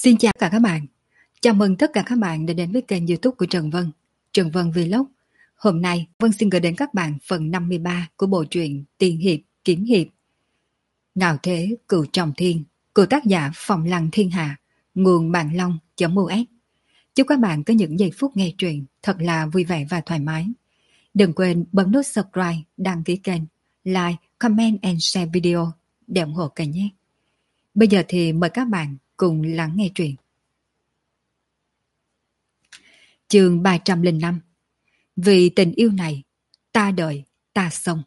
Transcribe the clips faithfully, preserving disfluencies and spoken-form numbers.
Xin chào cả các bạn. Chào mừng tất cả các bạn đã đến với kênh YouTube của Trần Vân, Trần Vân Vlog. Hôm nay Vân xin gửi đến các bạn phần năm mươi ba của bộ truyện Tiên hiệp kiếm hiệp. Ngạo thế cửu trọng thiên của tác giả Phong Lăng Thiên Hạ, nguồn Bạn Long.us. Chúc các bạn có những giây phút nghe truyện thật là vui vẻ và thoải mái. Đừng quên bấm nút subscribe, đăng ký kênh, like, comment and share video để ủng hộ kênh nhé. Bây giờ thì mời các bạn cùng lắng nghe truyện. Chương ba trăm lẻ năm. Vì tình yêu này, ta đợi, ta sống.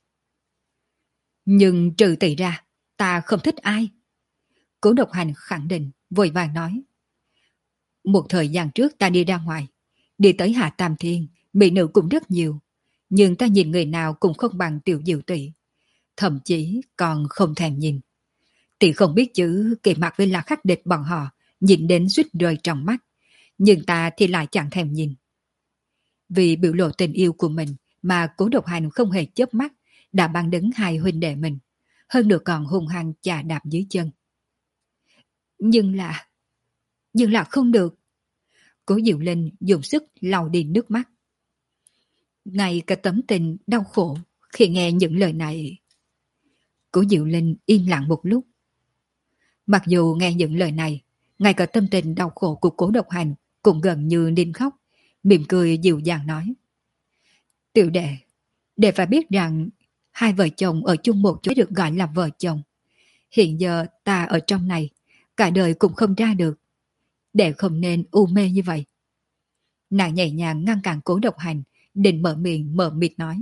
Nhưng trừ tỷ ra, ta không thích ai. Cố Độc Hành khẳng định, vội vàng nói. Một thời gian trước ta đi ra ngoài, đi tới Hạ Tam Thiên, mỹ nữ cũng rất nhiều. Nhưng ta nhìn người nào cũng không bằng Tiểu Diệu Tỷ. Thậm chí còn không thèm nhìn. Tỷ không biết chữ kỳ mặt với là khắc địch bọn họ, nhìn đến suýt rơi trong mắt. Nhưng ta thì lại chẳng thèm nhìn. Vì biểu lộ tình yêu của mình mà Cố Độc Hành không hề chớp mắt, đã bắn đứng hai huynh đệ mình, hơn nữa còn hung hăng chà đạp dưới chân. Nhưng là... Nhưng là không được. Cố Diệu Linh dùng sức lau đi nước mắt. Ngay cả tấm tình đau khổ khi nghe những lời này. Cố Diệu Linh im lặng một lúc. Mặc dù nghe những lời này, ngay cả tâm tình đau khổ của Cố Độc Hành cũng gần như nín khóc, mỉm cười dịu dàng nói. Tiểu đệ, đệ phải biết rằng hai vợ chồng ở chung một chỗ được gọi là vợ chồng. Hiện giờ ta ở trong này, cả đời cũng không ra được. Đệ không nên u mê như vậy. Nàng nhẹ nhàng ngăn cản Cố Độc Hành, định mở miệng mở mịt nói.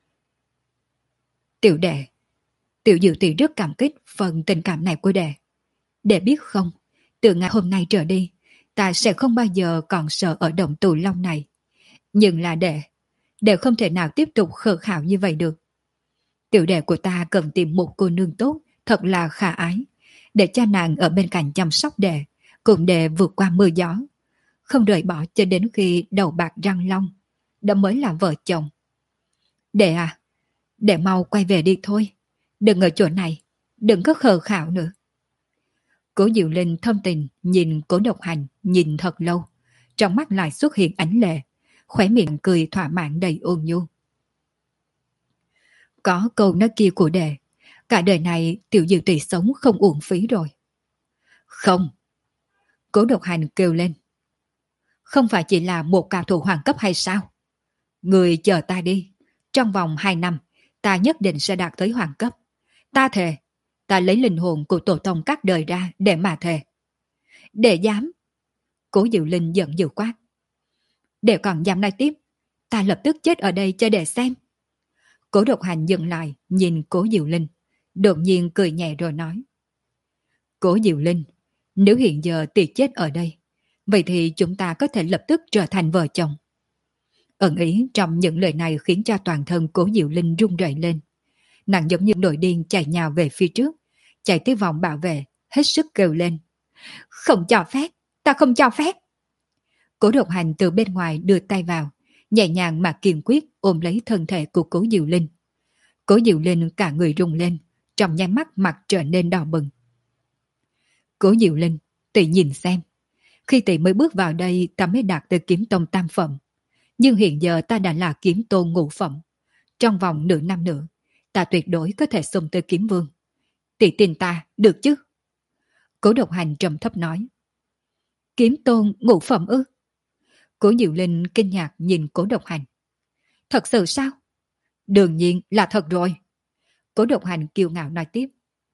Tiểu đệ, Tiểu Diệu Tỷ rất cảm kích phần tình cảm này của đệ. Đệ biết không, từ ngày hôm nay trở đi, ta sẽ không bao giờ còn sợ ở động Tù Long này. Nhưng là đệ, đệ không thể nào tiếp tục khờ khảo như vậy được. Tiểu đệ của ta cần tìm một cô nương tốt, thật là khả ái, để cho nàng ở bên cạnh chăm sóc đệ, cùng đệ vượt qua mưa gió. Không rời bỏ cho đến khi đầu bạc răng long, đó mới là vợ chồng. Đệ à, đệ mau quay về đi thôi. Đừng ở chỗ này, đừng có khờ khảo nữa. Cố Diệu Linh thâm tình nhìn Cố Độc Hành nhìn thật lâu, trong mắt lại xuất hiện ánh lệ, khóe miệng cười thỏa mãn đầy ôn nhu. Có câu nói kia của đệ, cả đời này Tiểu Diệu Tỷ sống không uổng phí rồi. Không. Cố Độc Hành kêu lên. Không phải chỉ là một cao thủ hoàng cấp hay sao? Người chờ ta đi, trong vòng hai năm, ta nhất định sẽ đạt tới hoàng cấp. Ta thề, ta lấy linh hồn của tổ tông các đời ra để mà thề. Đệ dám. Cố Diệu Linh giận dữ quát. Đệ còn dám nói tiếp, ta lập tức chết ở đây cho đệ xem. Cố Độc Hành dừng lại, nhìn Cố Diệu Linh, đột nhiên cười nhẹ rồi nói. Cố Diệu Linh, nếu hiện giờ tỷ chết ở đây, vậy thì chúng ta có thể lập tức trở thành vợ chồng. Ẩn ý trong những lời này khiến cho toàn thân Cố Diệu Linh run rẩy lên. Nàng giống như nổi điên chạy nhào về phía trước, chạy tới vòng bảo vệ, hết sức kêu lên. Không cho phép, ta không cho phép. Cố Độc Hành từ bên ngoài đưa tay vào, nhẹ nhàng mà kiên quyết ôm lấy thân thể của Cố Diệu Linh. Cố Diệu Linh cả người rung lên, trong nháy mắt mặt trở nên đỏ bừng. Cố Diệu Linh, tỷ nhìn xem. Khi tỷ mới bước vào đây ta mới đạt tới kiếm tông tam phẩm. Nhưng hiện giờ ta đã là kiếm tôn ngũ phẩm. Trong vòng nửa năm nữa, ta tuyệt đối có thể xông tới kiếm vương. Tỷ tin ta, được chứ? Cố Độc Hành trầm thấp nói. Kiếm tôn ngũ phẩm ư? Cố Diệu Linh kinh ngạc nhìn Cố Độc Hành. Thật sự sao? Đương nhiên là thật rồi. Cố Độc Hành kiêu ngạo nói tiếp.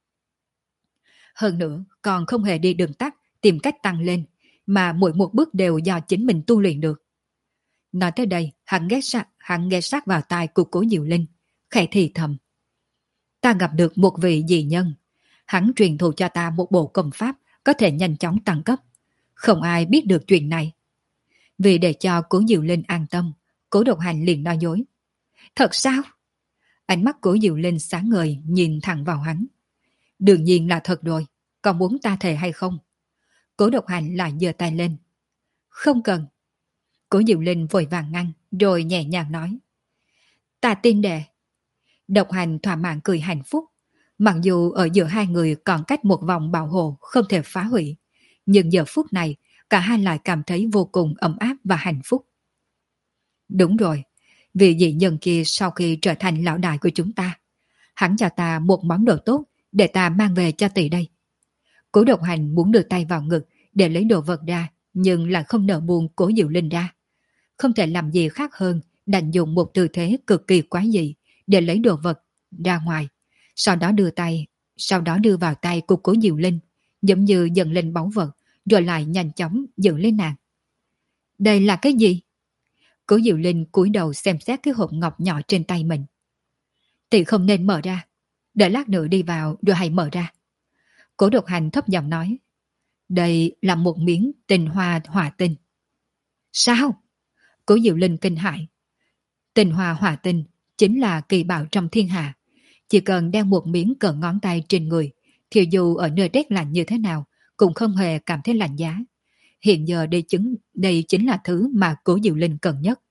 Hơn nữa, còn không hề đi đường tắt, tìm cách tăng lên, mà mỗi một bước đều do chính mình tu luyện được. Nói tới đây, hắn ghé sát, hắn ghé sát vào tai của Cố Diệu Linh, khẽ thì thầm. Ta gặp được một vị dị nhân. Hắn truyền thụ cho ta một bộ công pháp có thể nhanh chóng tăng cấp. Không ai biết được chuyện này. Vì để cho Cố Diệu Linh an tâm, Cố Độc Hành liền nói dối. Thật sao? Ánh mắt Cố Diệu Linh sáng ngời nhìn thẳng vào hắn. Đương nhiên là thật rồi, còn muốn ta thề hay không? Cố Độc Hành lại giơ tay lên. Không cần. Cố Diệu Linh vội vàng ngăn, rồi nhẹ nhàng nói. Ta tin đệ. Độc Hành thỏa mãn cười hạnh phúc. Mặc dù ở giữa hai người còn cách một vòng bảo hộ không thể phá hủy, nhưng giờ phút này cả hai lại cảm thấy vô cùng ấm áp và hạnh phúc. Đúng rồi, vì dị nhân kia sau khi trở thành lão đại của chúng ta, hắn cho ta một món đồ tốt để ta mang về cho tỷ đây. Cố Độc Hành muốn đưa tay vào ngực để lấy đồ vật ra, nhưng lại không nỡ buông Cố Diệu Linh ra. Không thể làm gì khác hơn đành dùng một tư thế cực kỳ quái dị để lấy đồ vật ra ngoài, sau đó đưa tay, sau đó đưa vào tay của Cố Diệu Linh, giống như dần lên báu vật, rồi lại nhanh chóng giữ lên nàng. Đây là cái gì? Cố Diệu Linh cúi đầu xem xét cái hộp ngọc nhỏ trên tay mình. Tỷ không nên mở ra, đợi lát nữa đi vào rồi hãy mở ra. Cố Độc Hành thấp giọng nói. Đây là một miếng tinh hoa hỏa tinh. Sao? Cố Diệu Linh kinh hãi. Tinh hoa hỏa tinh chính là kỳ bảo trong thiên hạ. Chỉ cần đeo một miếng cỡ ngón tay trên người, thì dù ở nơi rét lạnh như thế nào cũng không hề cảm thấy lạnh giá. Hiện giờ đây chính, đây chính là thứ mà Cố Diệu Linh cần nhất.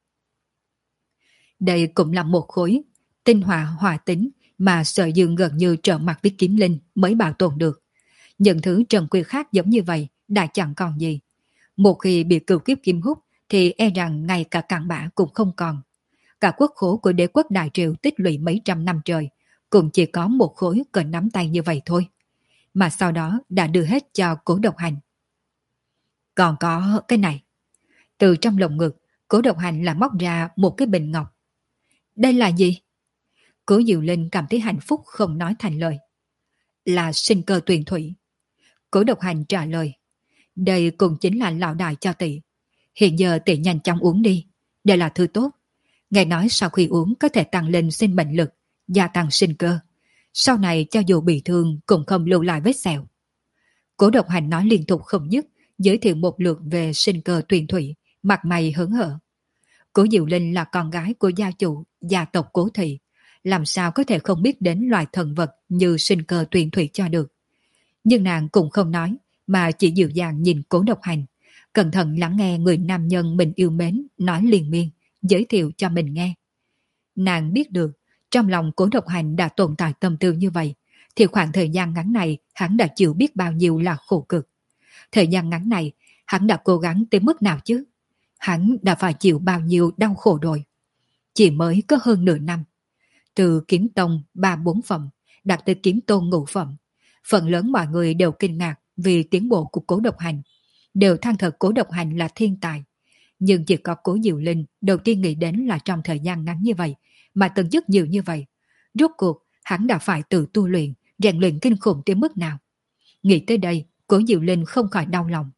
Đây cũng là một khối tinh hoa hỏa tính mà Sở Dương gần như trợ mặt với Kiếm Linh mới bảo tồn được. Những thứ trần quy khác giống như vậy đã chẳng còn gì. Một khi bị cửu kiếp kim hút thì e rằng ngay cả cặn bã cũng không còn. Cả quốc khố của đế quốc Đại Triều tích lũy mấy trăm năm trời cũng chỉ có một khối cỡ nắm tay như vậy thôi. Mà sau đó đã đưa hết cho Cố Độc Hành. Còn có cái này. Từ trong lồng ngực, Cố Độc Hành là móc ra một cái bình ngọc. Đây là gì? Cố Diệu Linh cảm thấy hạnh phúc không nói thành lời. Là sinh cơ tuyền thủy. Cố Độc Hành trả lời. Đây cũng chính là lão đại cho tỷ. Hiện giờ tỷ nhanh chóng uống đi. Đây là thứ tốt. Nghe nói sau khi uống có thể tăng lên sinh mệnh lực, gia tăng sinh cơ. Sau này cho dù bị thương cũng không lưu lại vết sẹo. Cố Độc Hành nói liên tục không dứt, giới thiệu một lượt về sinh cơ tuyền thủy, mặt mày hớn hở. Cố Diệu Linh là con gái của gia chủ, gia tộc Cố Thị. Làm sao có thể không biết đến loài thần vật như sinh cơ tuyền thủy cho được. Nhưng nàng cũng không nói, mà chỉ dịu dàng nhìn Cố Độc Hành, cẩn thận lắng nghe người nam nhân mình yêu mến nói liên miên, giới thiệu cho mình nghe. Nàng biết được, trong lòng Cố Độc Hành đã tồn tại tâm tư như vậy, thì khoảng thời gian ngắn này hắn đã chịu biết bao nhiêu là khổ cực. Thời gian ngắn này, hắn đã cố gắng tới mức nào chứ? Hắn đã phải chịu bao nhiêu đau khổ rồi. Chỉ mới có hơn nửa năm. Từ kiếm tông ba bốn phẩm, đạt tới kiếm tôn ngũ phẩm. Phần lớn mọi người đều kinh ngạc vì tiến bộ của Cố Độc Hành. Đều than thật Cố Độc Hành là thiên tài. Nhưng chỉ có Cố Diệu Linh đầu tiên nghĩ đến là trong thời gian ngắn như vậy, mà tận chức nhiều như vậy. Rốt cuộc, hắn đã phải tự tu luyện, rèn luyện kinh khủng tới mức nào. Nghĩ tới đây, Cố Diệu Linh không khỏi đau lòng.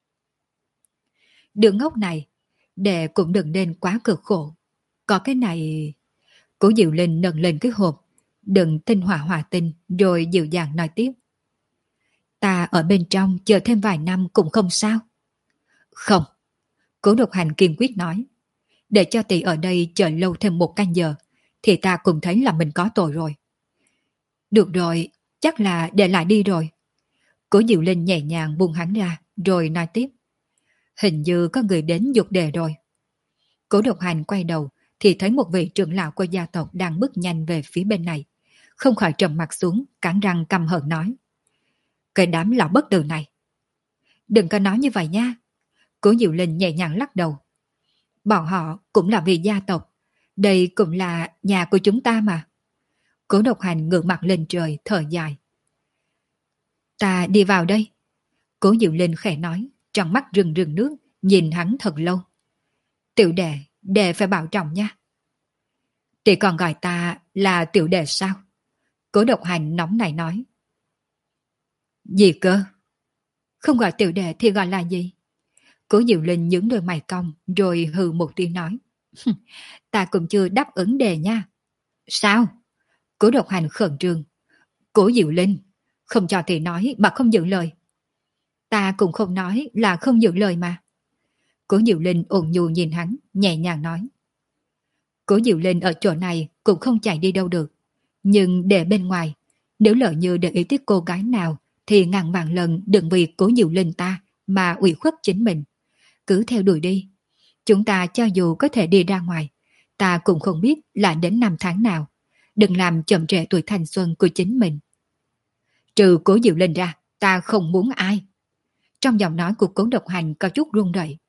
Đứa ngốc này, đệ cũng đừng nên quá cực khổ. Có cái này... Cố Diệu Linh nâng lên cái hộp, đựng tinh hỏa hỏa tinh, rồi dịu dàng nói tiếp. Ta ở bên trong chờ thêm vài năm cũng không sao. Không. Cố Độc Hành kiên quyết nói. Để cho tỷ ở đây chờ lâu thêm một canh giờ, thì ta cũng thấy là mình có tội rồi. Được rồi, chắc là để lại đi rồi. Cố Diệu Linh nhẹ nhàng buông hắn ra, rồi nói tiếp. Hình như có người đến dục đề rồi. Cố Độc Hành quay đầu, thì thấy một vị trưởng lão của gia tộc đang bước nhanh về phía bên này. Không khỏi trầm mặt xuống, cắn răng căm hận nói. Cái đám lão bất tử này. Đừng có nói như vậy nha. Cố Diệu Linh nhẹ nhàng lắc đầu. Bọn họ cũng là vì gia tộc. Đây cũng là nhà của chúng ta mà. Cố Độc Hành ngửa mặt lên trời, thở dài. Ta đi vào đây. Cố Diệu Linh khẽ nói, trong mắt rừng rừng nước, nhìn hắn thật lâu. Tiểu đệ, đệ phải bảo trọng nha. Tỷ còn gọi ta là tiểu đệ sao? Cố Độc Hành nóng này nói. Gì cơ? Không gọi tiểu đệ thì gọi là gì? Cố Diệu Linh nhướng đôi mày cong, rồi hừ một tiếng nói. Ta cũng chưa đáp ứng đề nha. Sao? Cố Độc Hành khẩn trương. Cố Diệu Linh, không cho thì nói mà không giữ lời. Ta cũng không nói là không giữ lời mà. Cố Diệu Linh ôn nhu nhìn hắn, nhẹ nhàng nói. Cố Diệu Linh ở chỗ này cũng không chạy đi đâu được. Nhưng để bên ngoài, nếu lỡ như để ý tới cô gái nào, thì ngàn vạn lần đừng vì Cố Diệu Linh ta mà ủy khuất chính mình. Cứ theo đuổi đi. Chúng ta cho dù có thể đi ra ngoài, ta cũng không biết là đến năm tháng nào. Đừng làm chậm trễ tuổi thanh xuân của chính mình. Trừ Cố Diệu Linh ra, ta không muốn ai. Trong giọng nói của Cố Độc Hành có chút run rẩy.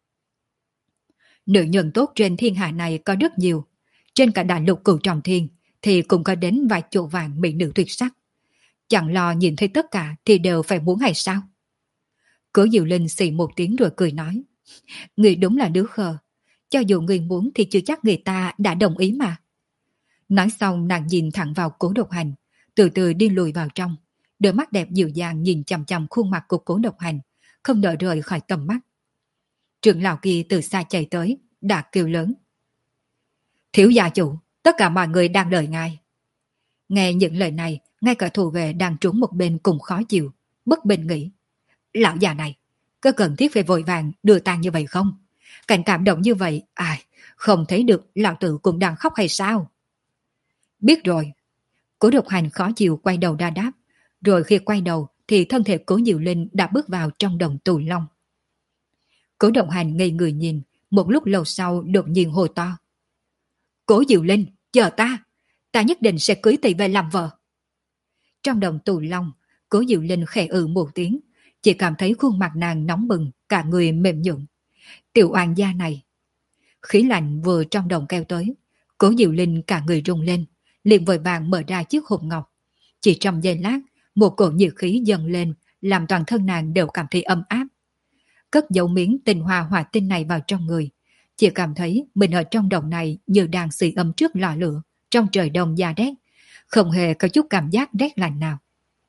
Nữ nhân tốt trên thiên hạ này có rất nhiều. Trên cả đại lục Cửu Trọng Thiên thì cũng có đến vài chỗ vàng mỹ nữ tuyệt sắc. Chẳng lo nhìn thấy tất cả thì đều phải muốn hay sao? Cố Diệu Linh xì một tiếng rồi cười nói. Người đúng là đứa khờ. Cho dù người muốn thì chưa chắc người ta đã đồng ý mà. Nói xong nàng nhìn thẳng vào Cố Độc Hành, từ từ đi lùi vào trong. Đôi mắt đẹp dịu dàng nhìn chằm chằm khuôn mặt của Cố Độc Hành, không đợi rời khỏi tầm mắt. Trưởng lão kia từ xa chạy tới, đã kêu lớn. Thiếu gia chủ, tất cả mọi người đang đợi ngài. Nghe những lời này, ngay cả thủ vệ đang trốn một bên cùng khó chịu, bất bình nghĩ. Lão già này, có cần thiết phải vội vàng đưa tang như vậy không? Cảnh cảm động như vậy, ai, không thấy được lão tử cũng đang khóc hay sao? Biết rồi. Cố Độc Hành khó chịu quay đầu ra đáp, rồi khi quay đầu thì thân thể Cố Diệu Linh đã bước vào trong đồng tù long. Cố Độc Hành ngây người nhìn, một lúc lâu sau đột nhiên hô to. Cố Diệu Linh, chờ ta, ta nhất định sẽ cưới tỷ về làm vợ. Trong đồng tù long, Cố Diệu Linh khẽ ừ một tiếng, chỉ cảm thấy khuôn mặt nàng nóng bừng, cả người mềm nhũn. Tiểu oan gia này. Khí lạnh vừa trong đồng keo tới, Cố Diệu Linh cả người rung lên, liền vội vàng mở ra chiếc hộp ngọc. Chỉ trong giây lát, một cổ nhiệt khí dâng lên, làm toàn thân nàng đều cảm thấy ấm áp. Cất dấu miếng tinh hoa hỏa tinh này vào trong người, chỉ cảm thấy mình ở trong đồng này như đang sưởi ấm trước lò lửa, trong trời đông da rét, không hề có chút cảm giác rét lạnh nào.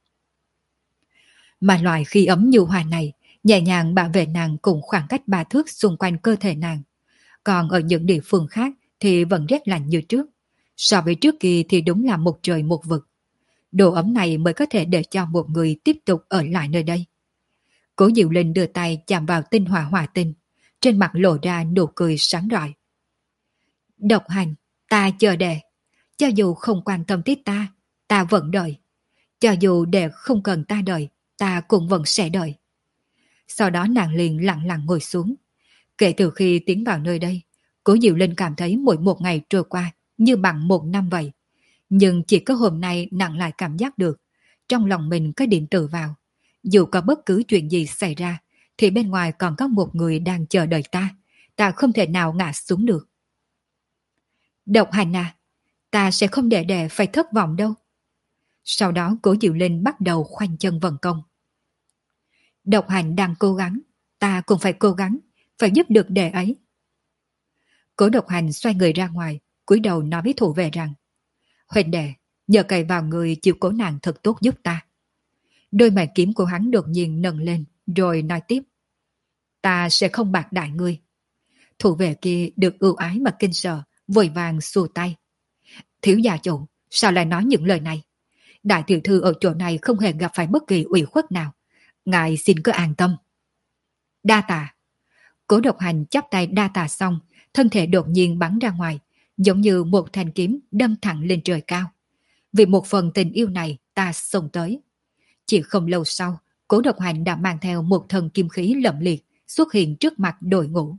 Mà loại khí ấm nhu hòa này nhẹ nhàng bảo vệ nàng cùng khoảng cách ba thước xung quanh cơ thể nàng. Còn ở những địa phương khác thì vẫn rét lạnh như trước. So với trước kia thì đúng là một trời một vực. Độ ấm này mới có thể để cho một người tiếp tục ở lại nơi đây. Cố Diệu Linh đưa tay chạm vào tinh hỏa hỏa tinh, trên mặt lộ ra nụ cười sáng rọi. Độc Hành, ta chờ đệ. Cho dù không quan tâm tới ta, ta vẫn đợi. Cho dù đệ không cần ta đợi, ta cũng vẫn sẽ đợi. Sau đó nàng liền lặng lặng ngồi xuống. Kể từ khi tiến vào nơi đây, Cố Diệu Linh cảm thấy mỗi một ngày trôi qua như bằng một năm vậy. Nhưng chỉ có hôm nay nàng lại cảm giác được, trong lòng mình có điện tử vào. Dù có bất cứ chuyện gì xảy ra, thì bên ngoài còn có một người đang chờ đợi ta. Ta không thể nào ngã xuống được. Độc Hành à, ta sẽ không để đệ phải thất vọng đâu. Sau đó Cố Diệu Linh bắt đầu khoanh chân vận công. Độc Hành đang cố gắng, ta cũng phải cố gắng, phải giúp được đệ ấy. Cố Độc Hành xoay người ra ngoài, cúi đầu nói với thủ vệ rằng, huynh đệ, nhờ cậy vào người chịu cố nàng thật tốt giúp ta. Đôi mày kiếm của hắn đột nhiên nâng lên, rồi nói tiếp, ta sẽ không bạc đại ngươi. Thủ vệ kia được ưu ái mà kinh sợ, vội vàng xua tay. Thiếu gia chủ, sao lại nói những lời này? Đại tiểu thư ở chỗ này không hề gặp phải bất kỳ ủy khuất nào. Ngài xin cứ an tâm. Đa tạ. Cố Độc Hành chắp tay đa tạ xong, thân thể đột nhiên bắn ra ngoài, giống như một thanh kiếm đâm thẳng lên trời cao. Vì một phần tình yêu này ta xông tới. Chỉ không lâu sau, Cố Độc Hành đã mang theo một thần kim khí lẫm liệt xuất hiện trước mặt đội ngũ.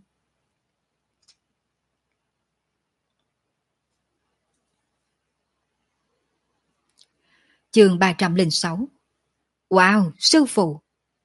Chương ba trăm lẻ sáu. Wow, sư phụ!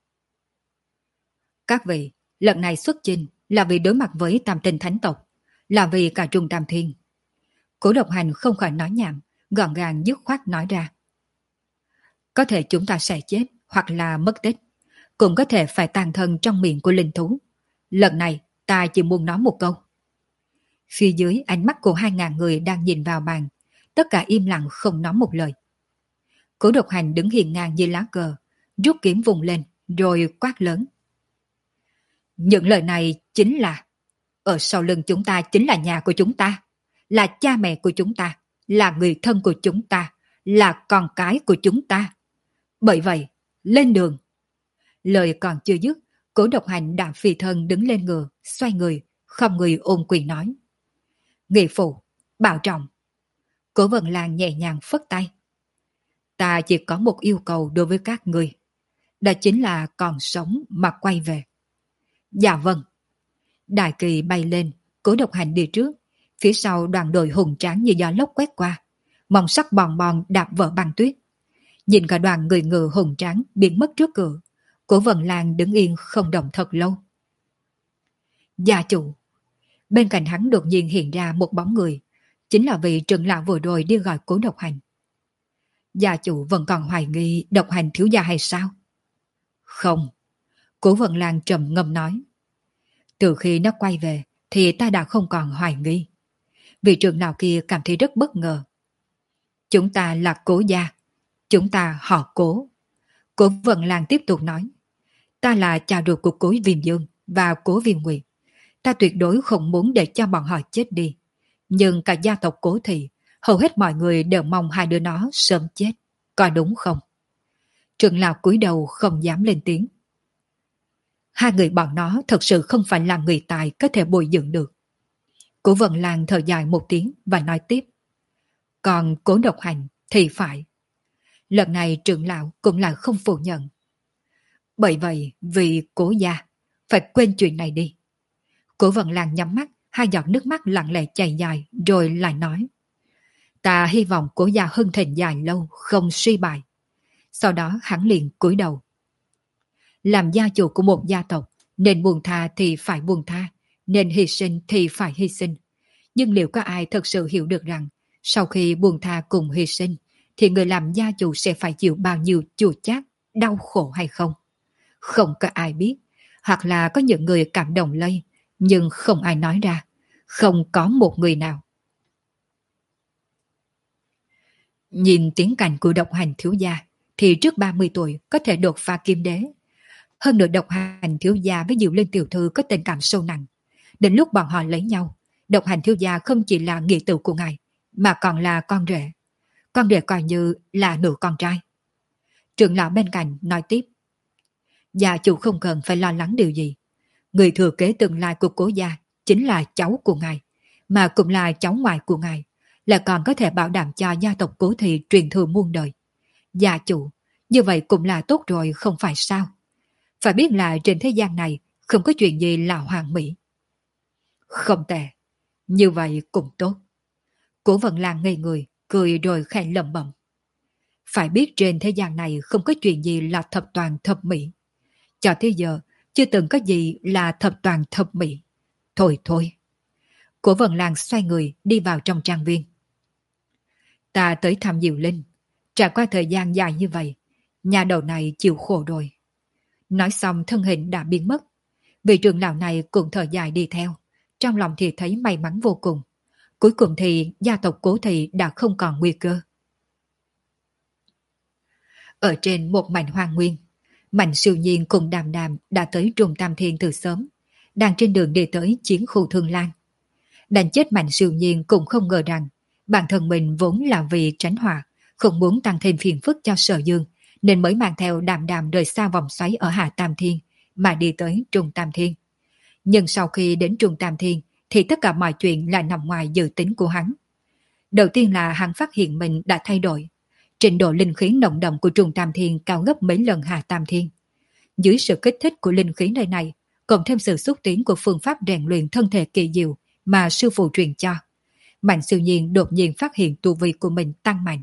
Các vị, lần này xuất chinh là vì đối mặt với Tam Tinh Thánh tộc, là vì cả Trung Tam Thiên. Cố Độc Hành không khỏi nói nhảm, gọn gàng dứt khoát nói ra. Có thể chúng ta sẽ chết hoặc là mất tích, cũng có thể phải tàn thân trong miệng của linh thú. Lần này ta chỉ muốn nói một câu. Phía dưới ánh mắt của hai ngàn người đang nhìn vào bàn, tất cả im lặng không nói một lời. Cố Độc Hành đứng hiền ngang như lá cờ, rút kiếm vùng lên, rồi quát lớn. Những lời này chính là, ở sau lưng chúng ta chính là nhà của chúng ta, là cha mẹ của chúng ta, là người thân của chúng ta, là con cái của chúng ta. Bởi vậy, lên đường. Lời còn chưa dứt, Cố Độc Hành đã phi thân đứng lên ngựa, xoay người, không người ôm quyền nói. Nghị phụ, bảo trọng. Cố Vân Lan nhẹ nhàng phất tay. Ta chỉ có một yêu cầu đối với các người, đó chính là còn sống mà quay về. Dạ vâng. Đại kỳ bay lên, Cố Độc Hành đi trước, phía sau đoàn đội hùng tráng như gió lốc quét qua, mong sắc bòn bòn đạp vỡ băng tuyết. Nhìn cả đoàn người ngựa hùng tráng biến mất trước cửa, Cố Vân Lan đứng yên không động thật lâu. Gia chủ. Bên cạnh hắn đột nhiên hiện ra một bóng người, chính là vị trưởng lão vừa rồi đi gọi Cố Độc Hành. Gia chủ vẫn còn hoài nghi Độc Hành thiếu gia hay sao? Không. Cố Vân Lan trầm ngâm nói. Từ khi nó quay về thì ta đã không còn hoài nghi. Vị trưởng lão kia cảm thấy rất bất ngờ. Chúng ta là Cố gia. Chúng ta họ Cố. Cố Vân Lan tiếp tục nói. Ta là cha ruột của Cố Viêm Dương và Cố Viêm Nguyệt. Ta tuyệt đối không muốn để cho bọn họ chết đi. Nhưng cả gia tộc Cố Thị, hầu hết mọi người đều mong hai đứa nó sớm chết. Có đúng không? Trưởng lão cúi đầu không dám lên tiếng. Hai người bọn nó thật sự không phải là người tài có thể bồi dưỡng được. Cố Vân Lan thở dài một tiếng và nói tiếp. Còn Cố Độc Hành thì phải. Lần này trưởng lão cũng là không phủ nhận. Bởi vậy vì Cố gia phải quên chuyện này đi. Cố Vân Lan nhắm mắt, hai giọt nước mắt lặng lẽ chảy dài rồi lại nói. Ta hy vọng Cố gia hưng thịnh dài lâu không suy bại. Sau đó hắn liền cúi đầu. Làm gia chủ của một gia tộc, nên buông tha thì phải buông tha, nên hy sinh thì phải hy sinh. Nhưng liệu có ai thật sự hiểu được rằng sau khi buông tha cùng hy sinh thì người làm gia chủ sẽ phải chịu bao nhiêu chua chát, đau khổ hay không? Không có ai biết, hoặc là có những người cảm động lây, nhưng không ai nói ra, không có một người nào. Nhìn tiến cảnh của Độc Hành thiếu gia thì trước ba mươi tuổi có thể đột phá kim đế. Hơn nữa Độc Hành thiếu gia với Diệu Linh tiểu thư có tình cảm sâu nặng. Đến lúc bọn họ lấy nhau, Độc Hành thiếu gia không chỉ là nghĩa tử của ngài, mà còn là con rể. Con rể coi như là nửa con trai. Trưởng lão bên cạnh nói tiếp. Gia chủ không cần phải lo lắng điều gì. Người thừa kế tương lai của Cố gia chính là cháu của ngài, mà cũng là cháu ngoại của ngài, là còn có thể bảo đảm cho gia tộc Cố Thị truyền thừa muôn đời. Gia chủ, như vậy cũng là tốt rồi không phải sao? Phải biết là trên thế gian này không có chuyện gì là hoàn mỹ. Không tệ, như vậy cũng tốt. Cố Vân Lan ngây người, cười rồi khẽ lẩm bẩm. Phải biết trên thế gian này không có chuyện gì là thập toàn thập mỹ. Cho tới giờ, chưa từng có gì là thập toàn thập mỹ. Thôi thôi. Cố Vân Lan xoay người đi vào trong trang viên. Ta tới thăm Diệu Linh. Trải qua thời gian dài như vậy, nhà đầu này chịu khổ rồi. Nói xong thân hình đã biến mất. Vị trưởng lão này cũng thở dài đi theo. Trong lòng thì thấy may mắn vô cùng. Cuối cùng thì gia tộc Cố Thị đã không còn nguy cơ. Ở trên một mảnh hoang nguyên, Mạnh Siêu Nhiên cùng Đàm Đàm đã tới Trung Tam Thiên từ sớm, đang trên đường đi tới chiến khu Thương Lan. Đánh chết Mạnh Siêu Nhiên cũng không ngờ rằng bản thân mình vốn là vì tránh họa, không muốn tăng thêm phiền phức cho Sở Dương, nên mới mang theo Đàm Đàm rời xa vòng xoáy ở Hạ Tam Thiên mà đi tới Trung Tam Thiên. Nhưng sau khi đến Trung Tam Thiên thì tất cả mọi chuyện lại nằm ngoài dự tính của hắn. Đầu tiên là hắn phát hiện mình đã thay đổi. Trình độ linh khí nồng đậm của Trung Tam Thiên cao gấp mấy lần Hạ Tam Thiên. Dưới sự kích thích của linh khí nơi này, cộng thêm sự xúc tiến của phương pháp rèn luyện thân thể kỳ diệu mà sư phụ truyền cho, Mạnh Siêu Nhiên đột nhiên phát hiện tu vi của mình tăng mạnh.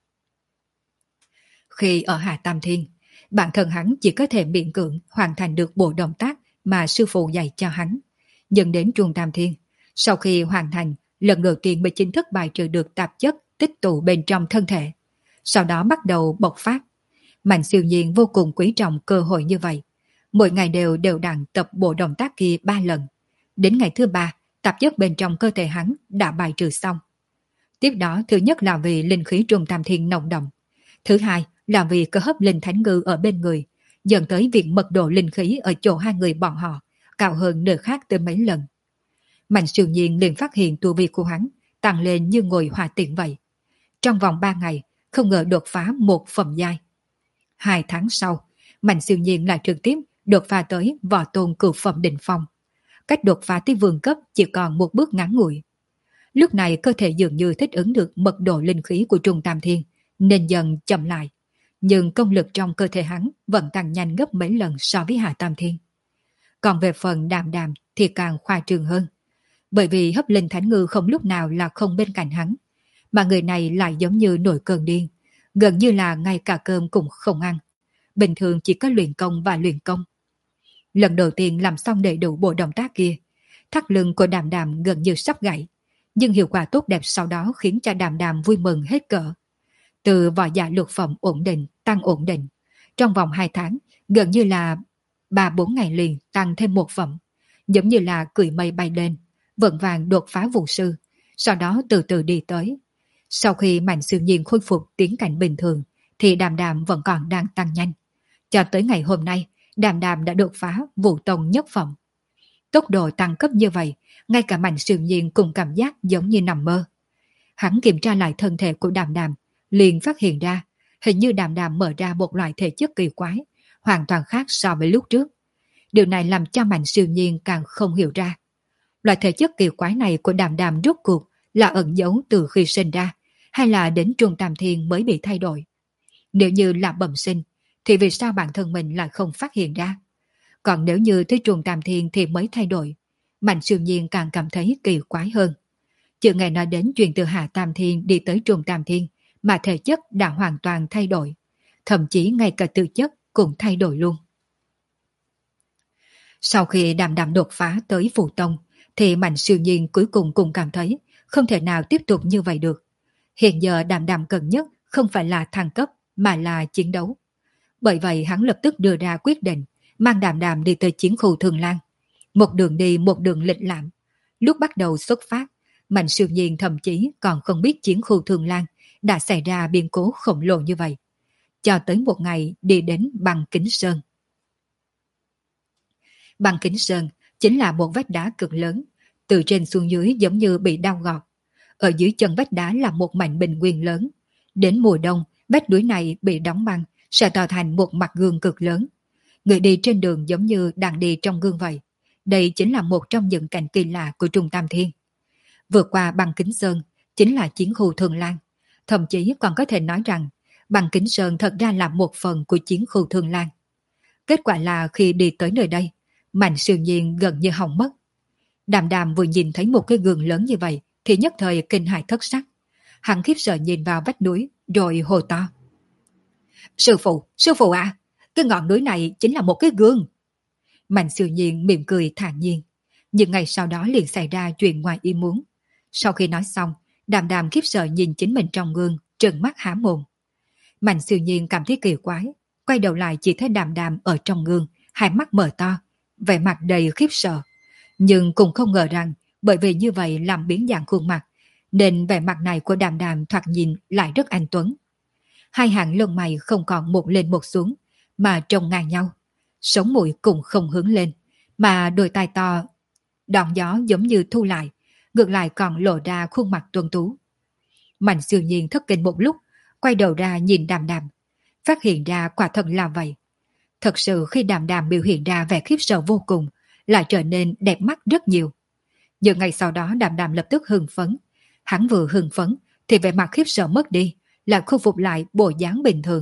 Khi ở Hạ Tam Thiên, bản thân hắn chỉ có thể miễn cưỡng hoàn thành được bộ động tác mà sư phụ dạy cho hắn. Nhưng đến Trung Tam Thiên, sau khi hoàn thành, lần đầu tiên mới chính thức bài trừ được tạp chất tích tụ bên trong thân thể. Sau đó bắt đầu bộc phát. Mạnh Siêu Nhiên vô cùng quý trọng cơ hội như vậy. Mỗi ngày đều đều đặn tập bộ động tác kia ba lần. Đến ngày thứ ba, tạp chất bên trong cơ thể hắn đã bài trừ xong. Tiếp đó, thứ nhất là vì linh khí Trung Tam Thiên nồng đậm. Thứ hai là vì cơ hấp linh thánh ngư ở bên người, dẫn tới việc mật độ linh khí ở chỗ hai người bọn họ cao hơn nơi khác tới mấy lần. Mạnh Siêu Nhiên liền phát hiện tu vi của hắn tăng lên như ngồi hòa tiện vậy. Trong vòng ba ngày, không ngờ đột phá một phẩm giai. Hai tháng sau, Mạnh Siêu Nhiên lại trực tiếp đột phá tới võ tôn cửu phẩm đỉnh phong. Cách đột phá tới vương cấp chỉ còn một bước ngắn ngủi. Lúc này cơ thể dường như thích ứng được mật độ linh khí của Trung Tam Thiên, nên dần chậm lại. Nhưng công lực trong cơ thể hắn vẫn tăng nhanh gấp mấy lần so với Hạ Tam Thiên. Còn về phần Đàm Đàm thì càng khoa trương hơn. Bởi vì hấp linh thánh ngư không lúc nào là không bên cạnh hắn, mà người này lại giống như nổi cơn điên, gần như là ngay cả cơm cũng không ăn. bình thường chỉ có luyện công và luyện công. Lần đầu tiên làm xong đầy đủ bộ động tác kia, thắt lưng của Đàm Đàm gần như sắp gãy, nhưng hiệu quả tốt đẹp sau đó khiến cho Đàm Đàm vui mừng hết cỡ. Từ võ giả lục phẩm ổn định tăng ổn định, trong vòng hai tháng gần như là ba bốn ngày liền tăng thêm một phẩm, giống như là cưỡi mây bay lên, vững vàng đột phá vũ sư, sau đó từ từ đi tới. Sau khi Mạnh Siêu Nhiên khôi phục tiến cảnh bình thường, thì Đàm Đàm vẫn còn đang tăng nhanh. Cho tới ngày hôm nay, Đàm Đàm đã đột phá vũ tông nhất phẩm. Tốc độ tăng cấp như vậy, ngay cả Mạnh Siêu Nhiên cũng cảm giác giống như nằm mơ. Hắn kiểm tra lại thân thể của Đàm Đàm, liền phát hiện ra, hình như Đàm Đàm mở ra một loại thể chất kỳ quái, hoàn toàn khác so với lúc trước. Điều này làm cho Mạnh Siêu Nhiên càng không hiểu ra. Loại thể chất kỳ quái này của Đàm Đàm rốt cuộc là ẩn giấu từ khi sinh ra, hay là đến Trung Tam Thiên mới bị thay đổi. Nếu như là bẩm sinh, thì vì sao bản thân mình lại không phát hiện ra? Còn nếu như tới Trung Tam Thiên thì mới thay đổi, Mạnh Siêu Nhiên càng cảm thấy kỳ quái hơn. Chưa nghe nói đến chuyện từ Hạ Tam Thiên đi tới Trung Tam Thiên, mà thể chất đã hoàn toàn thay đổi. Thậm chí ngay cả tư chất cũng thay đổi luôn. Sau khi Đàm Đàm đột phá tới Phù Tông, thì Mạnh Siêu Nhiên cuối cùng cũng cảm thấy không thể nào tiếp tục như vậy được. Hiện giờ Đàm Đàm cần nhất không phải là thăng cấp, mà là chiến đấu. Bởi vậy hắn lập tức đưa ra quyết định, mang Đàm Đàm đi tới chiến khu Thường Lan. Một đường đi một đường lịch lãm. Lúc bắt đầu xuất phát, Mạnh Siêu Nhiên thậm chí còn không biết chiến khu Thường Lan đã xảy ra biến cố khổng lồ như vậy. Cho tới một ngày đi đến Băng Kính Sơn. Băng Kính Sơn chính là một vách đá cực lớn, từ trên xuống dưới giống như bị đau gọt. Ở dưới chân vách đá là một mảnh bình nguyên lớn. Đến mùa đông, vách núi này bị đóng băng, sẽ tạo thành một mặt gương cực lớn. Người đi trên đường giống như đang đi trong gương vậy. Đây chính là một trong những cảnh kỳ lạ của Trung Tam Thiên. Vượt qua Băng Kính Sơn chính là chiến khu Thường Lan. Thậm chí còn có thể nói rằng Băng Kính Sơn thật ra là một phần của chiến khu Thường Lan. Kết quả là khi đi tới nơi đây, Mạnh Siêu Nhiên gần như hỏng mất. Đàm Đàm vừa nhìn thấy một cái gương lớn như vậy thì nhất thời kinh hãi thất sắc. Hắn khiếp sợ nhìn vào vách núi rồi hô to. Sư phụ, sư phụ à, cái ngọn núi này chính là một cái gương. Mạnh Siêu Nhiên mỉm cười thản nhiên. Nhưng ngày sau đó liền xảy ra chuyện ngoài ý muốn. Sau khi nói xong, Đàm Đàm khiếp sợ nhìn chính mình trong gương, trợn mắt há mồm. Mạnh Siêu Nhiên cảm thấy kỳ quái, quay đầu lại chỉ thấy Đàm Đàm ở trong gương, hai mắt mở to, vẻ mặt đầy khiếp sợ. Nhưng cũng không ngờ rằng bởi vì như vậy làm biến dạng khuôn mặt, nên vẻ mặt này của Đàm Đàm thoạt nhìn lại rất anh tuấn. Hai hàng lông mày không còn một lên một xuống, mà trông ngang nhau. Sống mũi cũng không hướng lên, mà đôi tai to, đòn gió giống như thu lại, ngược lại còn lộ ra khuôn mặt tuấn tú. Mạnh Siêu Nhiên thất kinh một lúc, quay đầu ra nhìn Đàm Đàm, phát hiện ra quả thật là vậy. Thật sự khi Đàm Đàm biểu hiện ra vẻ khiếp sợ vô cùng, lại trở nên đẹp mắt rất nhiều. Nhưng ngày sau đó Đàm Đàm lập tức hưng phấn. Hắn vừa hưng phấn thì vẻ mặt khiếp sợ mất đi, lại khôi phục lại bộ dáng bình thường.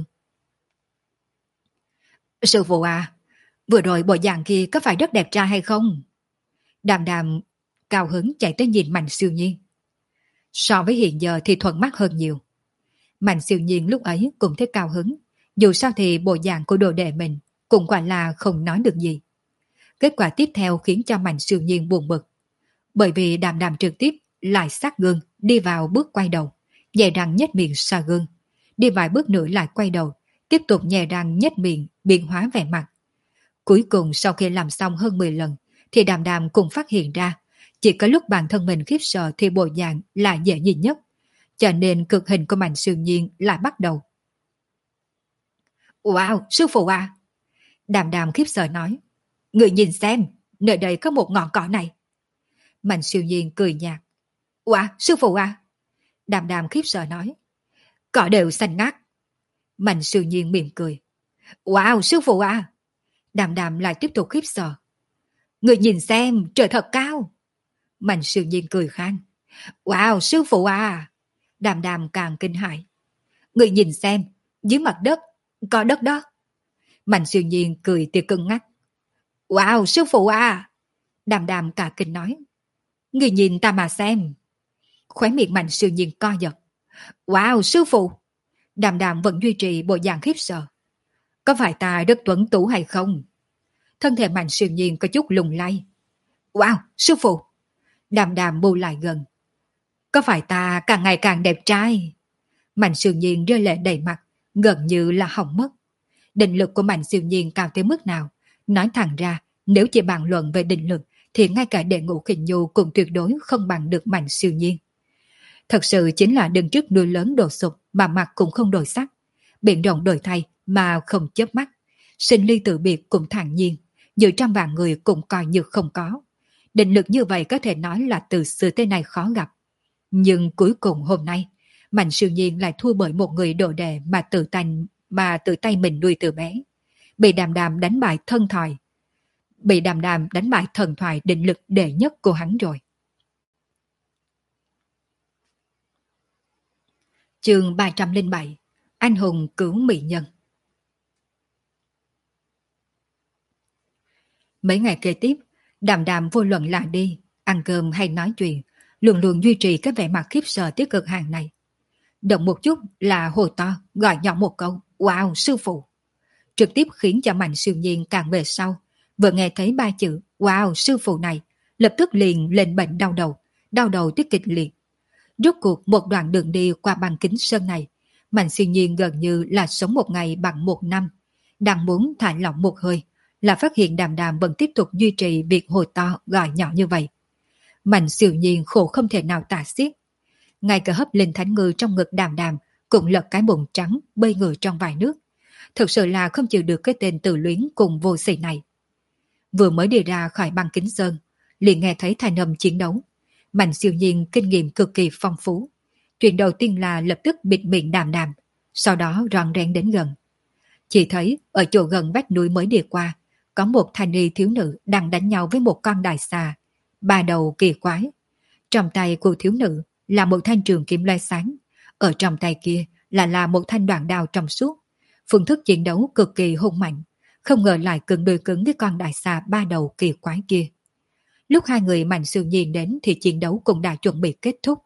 Sư phụ à, vừa rồi bộ dạng kia có phải rất đẹp trai hay không? Đàm Đàm cao hứng chạy tới nhìn Mạnh Siêu Nhiên. So với hiện giờ thì thuận mắt hơn nhiều. Mạnh Siêu Nhiên lúc ấy cũng thấy cao hứng. Dù sao thì bộ dạng của đồ đệ mình cũng quả là không nói được gì. Kết quả tiếp theo khiến cho Mạnh Siêu Nhiên buồn bực. Bởi vì Đàm Đàm trực tiếp lại sát gương, đi vào bước quay đầu, nhẹ răng nhếch miệng xa gương. Đi vài bước nữa lại quay đầu, tiếp tục nhẹ răng nhếch miệng, biến hóa vẻ mặt. Cuối cùng sau khi làm xong hơn mười lần, thì Đàm Đàm cũng phát hiện ra, chỉ có lúc bản thân mình khiếp sợ thì bộ dạng là dễ nhìn nhất. Cho nên cực hình của Mạnh Siêu Nhiên lại bắt đầu. Wow, sư phụ à! Đàm Đàm khiếp sợ nói. Người nhìn xem, nơi đây có một ngọn cỏ này. Mạnh Siêu Nhiên cười nhạt. Wow, sư phụ à! Đàm Đàm khiếp sợ nói. Cỏ đều xanh ngắt. Mạnh Siêu Nhiên mỉm cười. Wow, sư phụ à! Đàm Đàm lại tiếp tục khiếp sợ. Người nhìn xem, trời thật cao. Mạnh Siêu Nhiên cười khan. Wow, sư phụ à! Đàm Đàm càng kinh hãi. Người nhìn xem, dưới mặt đất, có đất đó. Mạnh Siêu Nhiên cười tia cưng ngắt. Wow, sư phụ à! Đàm Đàm cả kinh nói. Người nhìn ta mà xem. Khóe miệng Mạnh Siêu Nhiên co giật. Wow, sư phụ! Đàm Đàm vẫn duy trì bộ dạng khiếp sợ. Có phải ta rất tuấn tú hay không? Thân thể Mạnh Siêu Nhiên có chút lung lay. Wow, sư phụ! Đàm đàm bu lại gần. Có phải ta càng ngày càng đẹp trai? Mạnh Siêu Nhiên rơi lệ đầy mặt, gần như là hỏng mất. Định lực của Mạnh Siêu Nhiên cao tới mức nào? Nói thẳng ra, nếu chỉ bàn luận về định lực, thì ngay cả đệ ngũ khinh nhu cũng tuyệt đối không bằng được Mạnh Siêu Nhiên. Thật sự chính là đứng trước núi lớn đổ sụp mà mặt cũng không đổi sắc. Biển rộng đổi thay mà không chớp mắt. Sinh ly tự biệt cũng thản nhiên, giữa trăm vạn người cũng coi như không có. Định lực như vậy có thể nói là từ xưa tới nay khó gặp. Nhưng cuối cùng hôm nay, Mạnh Siêu Nhiên lại thua bởi một người đồ đệ mà tự tay, mà tự tay mình nuôi từ bé. Bị đàm đàm đánh bại thân thoại. Bị đàm đàm đánh bại thần thoại định lực đệ nhất của hắn rồi. Chương ba trăm lẻ bảy. Anh hùng cứu mỹ nhân. Mấy ngày kế tiếp, đàm đàm vô luận là đi, ăn cơm hay nói chuyện, luôn luôn duy trì cái vẻ mặt khiếp sợ tới cực hạn này. Động một chút là hồ to, gọi nhỏ một câu, wow, sư phụ. Trực tiếp khiến cho Mạnh Siêu Nhiên càng về sau, vừa nghe thấy ba chữ, wow, sư phụ này, lập tức liền lên bệnh đau đầu, đau đầu tiết kịch liệt. Rốt cuộc một đoạn đường đi qua băng kính sơn này, Mạnh Siêu Nhiên gần như là sống một ngày bằng một năm. Đang muốn thả lỏng một hơi, là phát hiện đàm đàm vẫn tiếp tục duy trì việc hồi to gọi nhỏ như vậy. Mạnh Siêu Nhiên khổ không thể nào tả xiết. Ngay cả hấp linh thánh ngư trong ngực đàm đàm cũng lật cái bụng trắng bơi ngửa trong vài nước. Thực sự là không chịu được cái tên tự luyến cùng vô sỉ này. Vừa mới đi ra khỏi băng kính sơn, liền nghe thấy thanh âm chiến đấu. Mạnh Siêu Nhiên kinh nghiệm cực kỳ phong phú. Chuyện đầu tiên là lập tức bịt miệng đàm đàm, sau đó ròn rén đến gần. Chỉ thấy ở chỗ gần vách núi mới đi qua, có một thanh niên thiếu nữ đang đánh nhau với một con đại xà, ba đầu kỳ quái. Trong tay của thiếu nữ là một thanh trường kiếm loe sáng, ở trong tay kia là là một thanh đoạn đao trong suốt. Phương thức chiến đấu cực kỳ hung mạnh, không ngờ lại cứng đôi cứng với con đại xà ba đầu kỳ quái kia. Lúc hai người Mạnh Siêu Nhiên đến thì chiến đấu cũng đã chuẩn bị kết thúc.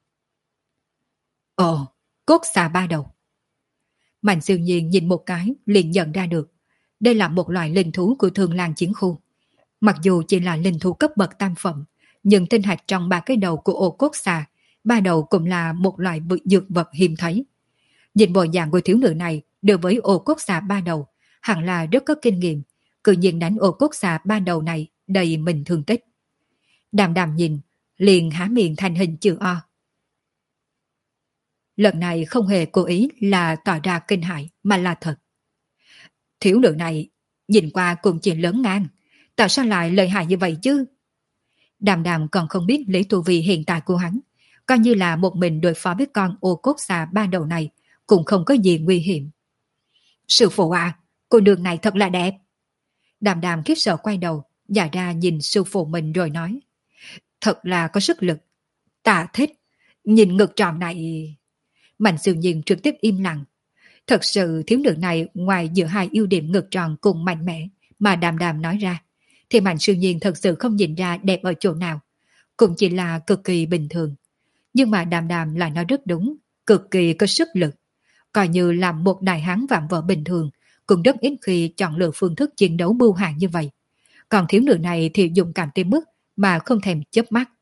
Ồ, cốt xà ba đầu. Mạnh Siêu Nhiên nhìn một cái liền nhận ra được. Đây là một loại linh thú của Thường Lang chiến khu. Mặc dù chỉ là linh thú cấp bậc tam phẩm, nhưng tinh hạch trong ba cái đầu của ổ cốt xà, ba đầu cũng là một loại dược vật hiếm thấy. Nhìn bộ dạng của thiếu nữ này đối với ổ cốt xà ba đầu, hẳn là rất có kinh nghiệm, cự nhiên đánh ổ cốt xà ba đầu này đầy mình thương tích. Đàm đàm nhìn, liền há miệng thành hình chữ O. Lần này không hề cố ý là tỏ ra kinh hãi mà là thật. Thiếu nữ này nhìn qua cũng chỉ lớn ngang, tại sao lại lợi hại như vậy chứ? Đàm đàm còn không biết lý tu vi hiện tại của hắn, coi như là một mình đối phó với con ô cốt xà ba đầu này cũng không có gì nguy hiểm. Sư phụ à, cô đường này thật là đẹp. Đàm đàm khiếp sợ quay đầu, giả ra nhìn sư phụ mình rồi nói. Thật là có sức lực. Ta thích. Nhìn ngực tròn này. Mạnh Siêu Nhiên trực tiếp im lặng. Thật sự thiếu nữ này ngoài giữa hai ưu điểm ngực tròn cùng mạnh mẽ mà đàm đàm nói ra, thì Mạnh Siêu Nhiên thật sự không nhìn ra đẹp ở chỗ nào. Cũng chỉ là cực kỳ bình thường. Nhưng mà đàm đàm lại nói rất đúng, cực kỳ có sức lực. Coi như là một đại hán vạm vỡ bình thường, cũng rất ít khi chọn lựa phương thức chiến đấu bưu hàn như vậy. Còn thiếu nữ này thì dùng cảm tới mức mà không thèm chớp mắt.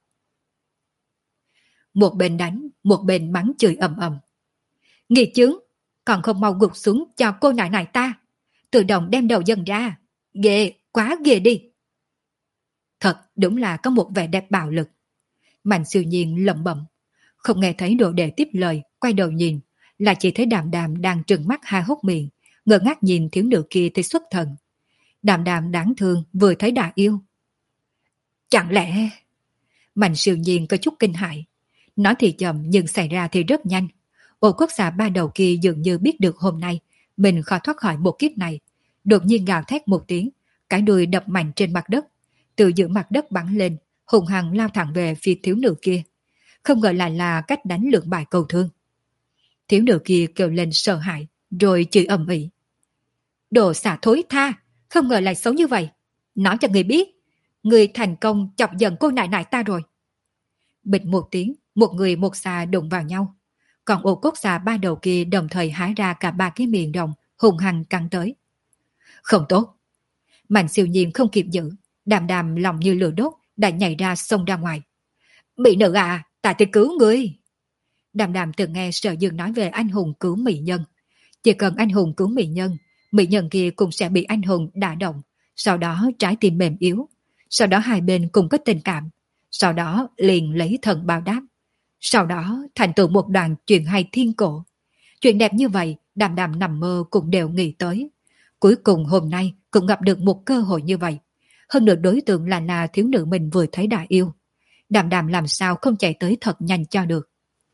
Một bên đánh, một bên mắng chửi ầm ầm. Nghỉ chướng, còn không mau gục xuống cho cô nại này ta. Tự động đem đầu dần ra. Ghê, quá ghê đi. Thật đúng là có một vẻ đẹp bạo lực. Mạnh Siêu Nhiên lẩm bẩm, không nghe thấy đồ đệ tiếp lời, quay đầu nhìn, là chỉ thấy đàm đàm đang trừng mắt hai hốc miệng, ngơ ngác nhìn thiếu nữ kia thì xuất thần. Đàm đàm đáng thương vừa thấy đã yêu. Chẳng lẽ... Mạnh Siêu Nhiên có chút kinh hãi. Nói thì chậm nhưng xảy ra thì rất nhanh. Ổ quốc xà ba đầu kia dường như biết được hôm nay mình khó thoát khỏi một kiếp này. Đột nhiên gào thét một tiếng, cái đuôi đập mạnh trên mặt đất. Từ giữa mặt đất bắn lên, hùng hăng lao thẳng về phía thiếu nữ kia. Không ngờ lại là cách đánh lượng bài cầu thương. Thiếu nữ kia kêu lên sợ hãi, rồi chửi ầm ĩ. Đồ xả thối tha, không ngờ lại xấu như vậy. Nói cho người biết, người thành công chọc giận cô nại nại ta rồi. Bịch một tiếng, một người một xà đụng vào nhau. Còn ổ cốt xà ba đầu kia đồng thời hái ra cả ba cái miệng rồng, hùng hăng cắn tới. Không tốt. Mạnh Siêu Nhiên không kịp giữ, Đàm Đàm lòng như lửa đốt đã nhảy ra xông ra ngoài. Mỹ nữ à, ta tới cứu ngươi. Đàm Đàm từng nghe Sở Dương nói về anh hùng cứu mỹ nhân. Chỉ cần anh hùng cứu mỹ nhân, mỹ nhân kia cũng sẽ bị anh hùng đả động, sau đó trái tim mềm yếu, sau đó hai bên cùng có tình cảm, sau đó liền lấy thần báo đáp, sau đó thành tựu một đoạn chuyện hay thiên cổ. Chuyện đẹp như vậy, Đàm Đàm nằm mơ cũng đều nghĩ tới. Cuối cùng hôm nay cũng gặp được một cơ hội như vậy. Hơn nữa đối tượng là là thiếu nữ mình vừa thấy đã yêu. Đàm Đàm làm sao không chạy tới thật nhanh cho được.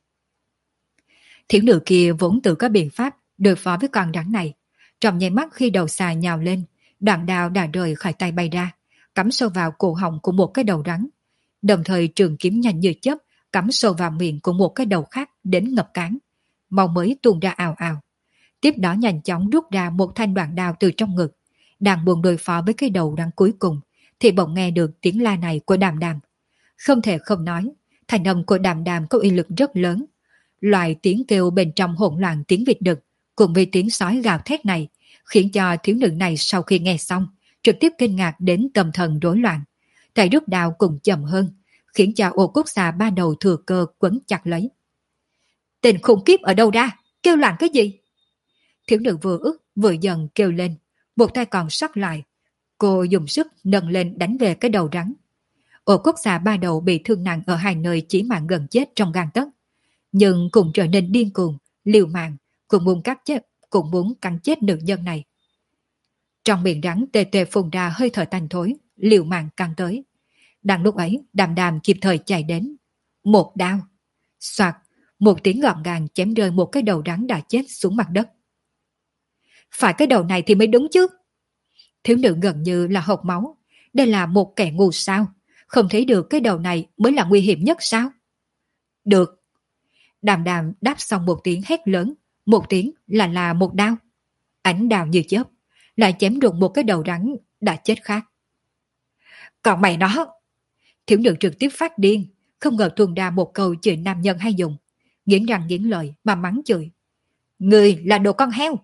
Thiếu nữ kia vốn tự có biện pháp đối phó với con rắn này. Trong nháy mắt khi đầu xà nhào lên, đoạn đao đã rời khỏi tay bay ra, cắm sâu vào cổ họng của một cái đầu rắn. Đồng thời trường kiếm nhanh như chớp cắm sâu vào miệng của một cái đầu khác đến ngập cán. Máu mới tuôn ra ào ào. Tiếp đó nhanh chóng rút ra một thanh đoạn đao từ trong ngực. Đang buồn đối phó với cái đầu rắn cuối cùng, thì bỗng nghe được tiếng la này của Đàm Đàm. Không thể không nói, thanh âm của Đàm Đàm có uy lực rất lớn. Loại tiếng kêu bên trong hỗn loạn tiếng vịt đực cùng với tiếng sói gào thét này khiến cho thiếu nữ này sau khi nghe xong trực tiếp kinh ngạc đến tâm thần rối loạn. Tay rút đao cũng chậm hơn, khiến cho ô cốt xà ba đầu thừa cơ quấn chặt lấy. Tên khủng khiếp ở đâu ra? Kêu loạn cái gì? Thiếu nữ vừa ức vừa dần kêu lên, một tay còn sắt lại. Cô dùng sức nâng lên đánh về cái đầu rắn. Ô cốt xà ba đầu bị thương nặng ở hai nơi chí mạng gần chết trong gang tấc, nhưng cũng trở nên điên cuồng, liều mạng, cũng muốn cắt chết, cũng muốn cắn chết nữ nhân này. Trong miệng rắn tê tê phun ra hơi thở tanh thối, liều mạng cắn tới. Đang lúc ấy, Đàm Đàm kịp thời chạy đến. Một đao. Soạt, một tiếng gọn gàng chém rơi một cái đầu rắn đã chết xuống mặt đất. Phải cái đầu này thì mới đúng chứ. Thiếu nữ gần như là hộc máu. Đây là một kẻ ngu sao? Không thấy được cái đầu này mới là nguy hiểm nhất sao? Được. Đàm Đàm đáp xong một tiếng hét lớn, một tiếng là là một đao. Ánh đao như chớp, lại chém đụng một cái đầu rắn đã chết khác. Còn mày nó! Thiếu nữ trực tiếp phát điên, không ngờ tuôn ra một câu chửi nam nhân hay dùng, nghiến răng nghiến lợi mà mắng chửi. Người là đồ con heo!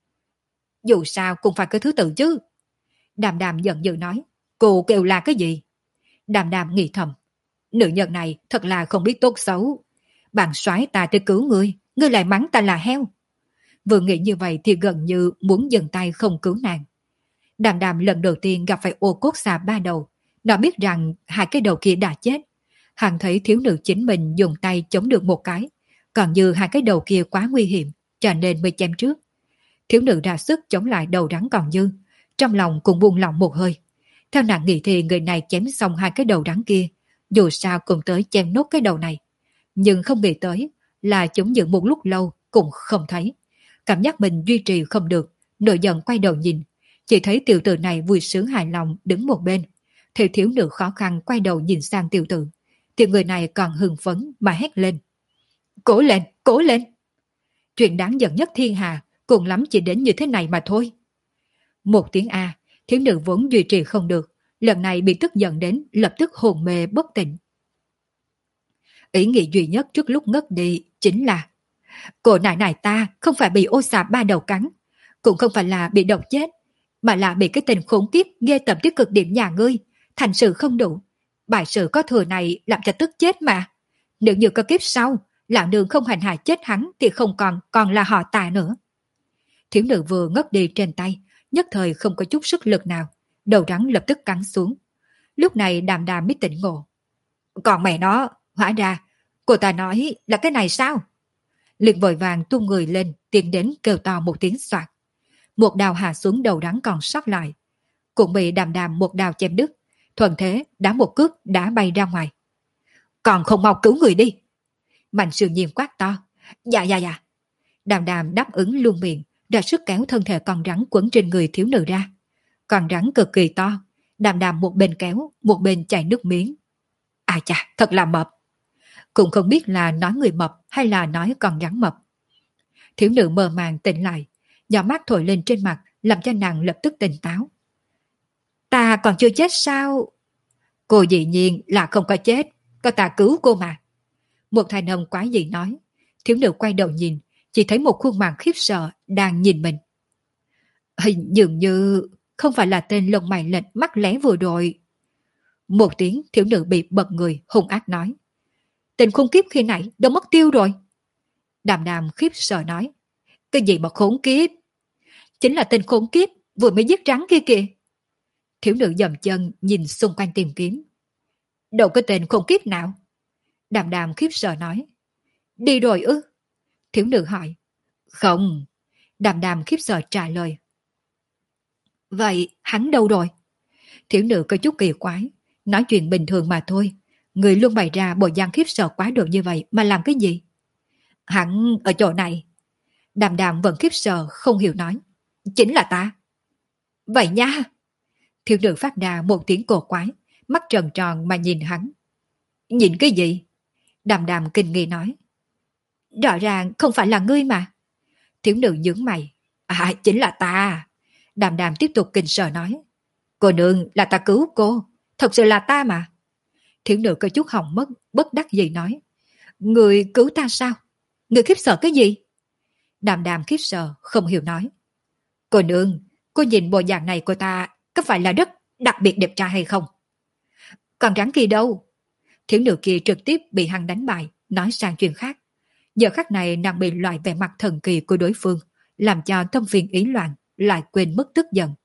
Dù sao cũng phải có thứ tự chứ. Đàm Đàm giận dữ nói. Cô kêu là cái gì? Đàm Đàm nghĩ thầm. Nữ nhân này thật là không biết tốt xấu. Bạn soái ta tới cứu ngươi, ngươi lại mắng ta là heo. Vừa nghĩ như vậy thì gần như muốn dừng tay không cứu nàng. Đàm Đàm lần đầu tiên gặp phải ô cốt xà ba đầu. Nó biết rằng hai cái đầu kia đã chết. Hắn thấy thiếu nữ chính mình dùng tay chống được một cái, còn như hai cái đầu kia quá nguy hiểm, cho nên mới chém trước. Thiếu nữ ra sức chống lại đầu rắn còn dư, trong lòng cũng buông lỏng một hơi. Theo nàng nghĩ thì người này chém xong hai cái đầu rắn kia, dù sao cũng tới chém nốt cái đầu này. Nhưng không nghĩ tới là chúng giữ một lúc lâu cũng không thấy. Cảm giác mình duy trì không được, nổi giận quay đầu nhìn, chỉ thấy tiểu tử này vui sướng hài lòng đứng một bên. Thì thiếu nữ khó khăn quay đầu nhìn sang tiểu tử, thì người này còn hưng phấn mà hét lên. Cố lên, cố lên! Chuyện đáng giận nhất thiên hà, cùng lắm chỉ đến như thế này mà thôi. Một tiếng A, thiếu nữ vốn duy trì không được, lần này bị tức giận đến lập tức hồn mê bất tỉnh. Ý nghĩ duy nhất trước lúc ngất đi chính là cô nại nại ta không phải bị ô xà ba đầu cắn, cũng không phải là bị độc chết, mà là bị cái tình khốn kiếp ghê tởm tới cực điểm nhà ngươi, thành sự không đủ. Bài sự có thừa này làm cho tức chết mà. Nếu như có kiếp sau, lão nương không hành hạ chết hắn thì không còn còn là họ Tà nữa. Thiếu nữ vừa ngất đi trên tay, nhất thời không có chút sức lực nào, đầu rắn lập tức cắn xuống. Lúc này Đàm Đàm mới tỉnh ngộ. Còn mẹ nó, hóa ra, cô ta nói là cái này sao? Liền vội vàng tung người lên, tiến đến kêu to một tiếng xoạt. Một đào hạ xuống đầu rắn còn sót lại. Cũng bị Đàm Đàm một đào chém đứt, thuận thế đá một cước đá bay ra ngoài. Còn không mau cứu người đi! Mạnh Sư Nhiên quát to. Dạ dạ dạ! Đàm Đàm đáp ứng luôn miệng, ra sức kéo thân thể con rắn quấn trên người thiếu nữ ra. Con rắn cực kỳ to, Đàm Đàm một bên kéo, một bên chảy nước miếng. À chà, thật là mập! Cũng không biết là nói người mập hay là nói con rắn mập. Thiếu nữ mơ màng tỉnh lại, gió mát thổi lên trên mặt, làm cho nàng lập tức tỉnh táo. Ta còn chưa chết sao? Cô dĩ nhiên là không có chết, có ta cứu cô mà. Một thanh âm quái dị nói. Thiếu nữ quay đầu nhìn, chỉ thấy một khuôn mặt khiếp sợ đang nhìn mình. Hình dường như không phải là tên lông mày lệch mắt lé vừa rồi. Một tiếng thiếu nữ bị bật người hung ác nói. Tên khốn kiếp khi nãy đã mất tiêu rồi. Đàm đàm khiếp sợ nói. Cái gì mà khốn kiếp? Chính là tên khốn kiếp vừa mới giết rắn kia kìa. Thiếu nữ dậm chân nhìn xung quanh tìm kiếm. Đâu có tên khốn kiếp nào? Đàm đàm khiếp sợ nói. Đi rồi ư? Thiếu nữ hỏi. Không. Đàm đàm khiếp sợ trả lời. Vậy hắn đâu rồi? Thiếu nữ có chút kỳ quái. Nói chuyện bình thường mà thôi. Người luôn bày ra bộ dạng khiếp sợ quá độ như vậy mà làm cái gì? Hắn ở chỗ này. Đàm đàm vẫn khiếp sợ không hiểu nói. Chính là ta. Vậy nha. Thiếu nữ phát ra một tiếng cổ quái. Mắt tròn tròn mà nhìn hắn. Nhìn cái gì? Đàm đàm kinh nghi nói. Rõ ràng không phải là ngươi mà. Thiếu nữ nhướng mày. À, chính là ta. Đàm đàm tiếp tục kinh sợ nói. Cô nương, là ta cứu cô. Thật sự là ta mà. Thiếu nữ có chút hỏng mất, bất đắc dĩ nói. Người cứu ta sao? Người khiếp sợ cái gì? Đàm đàm khiếp sợ, không hiểu nói. Cô nương, cô nhìn bộ dạng này của ta có phải là rất đặc biệt đẹp trai hay không? Còn rắn kia đâu? Thiếu nữ kia trực tiếp bị hắn đánh bại, nói sang chuyện khác. Giờ khắc này nàng bị loại vẻ mặt thần kỳ của đối phương, làm cho tâm phiền ý loạn, lại quên mất tức giận.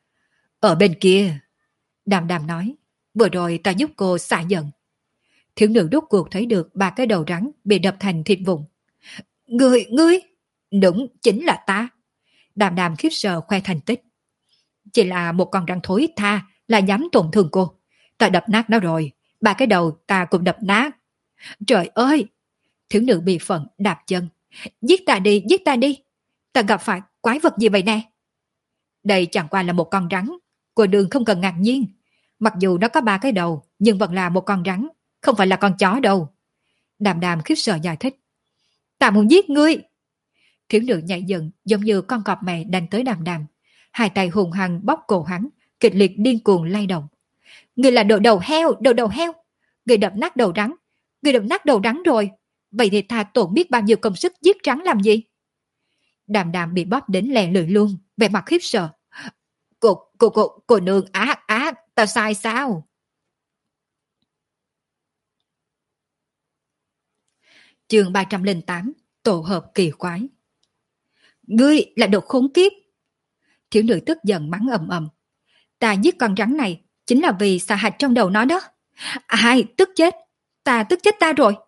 Ở bên kia, đàm đàm nói, vừa rồi ta giúp cô xả giận. Thiếu nữ rốt cuộc thấy được ba cái đầu rắn bị đập thành thịt vụn. Ngươi, ngươi! Đúng, chính là ta. Đàm đàm khiếp sợ khoe thành tích. Chỉ là một con rắn thối tha là dám tổn thương cô. Ta đập nát nó rồi, ba cái đầu ta cũng đập nát. Trời ơi! Thiếu nữ bị phận đạp chân. Giết ta đi, giết ta đi. Ta gặp phải quái vật gì vậy nè? Đây chẳng qua là một con rắn. Cô đường không cần ngạc nhiên. Mặc dù nó có ba cái đầu, nhưng vẫn là một con rắn, không phải là con chó đâu. Đàm đàm khiếp sợ giải thích. Ta muốn giết ngươi. Thiếu nữ nhảy dựng giống như con cọp mẹ đánh tới đàm đàm. Hai tay hùng hăng bóp cổ hắn, kịch liệt điên cuồng lay động. Ngươi là đồ đầu heo, đồ đầu heo. Ngươi đập nát đầu rắn. Ngươi đập nát đầu rắn rồi. Vậy thì ta tổn biết bao nhiêu công sức giết rắn làm gì? Đàm đàm bị bóp đến lè lưỡi luôn, vẻ mặt khiếp sợ. Cô, cô, cô, cô nương ác, ác, ta sai sao? Chương ba trăm lẻ tám, tổ hợp kỳ quái. Ngươi là đồ khốn kiếp. Thiếu nữ tức giận mắng ầm ầm. Ta giết con rắn này chính là vì xà hạch trong đầu nó đó. Ai, tức chết. Ta tức chết ta rồi.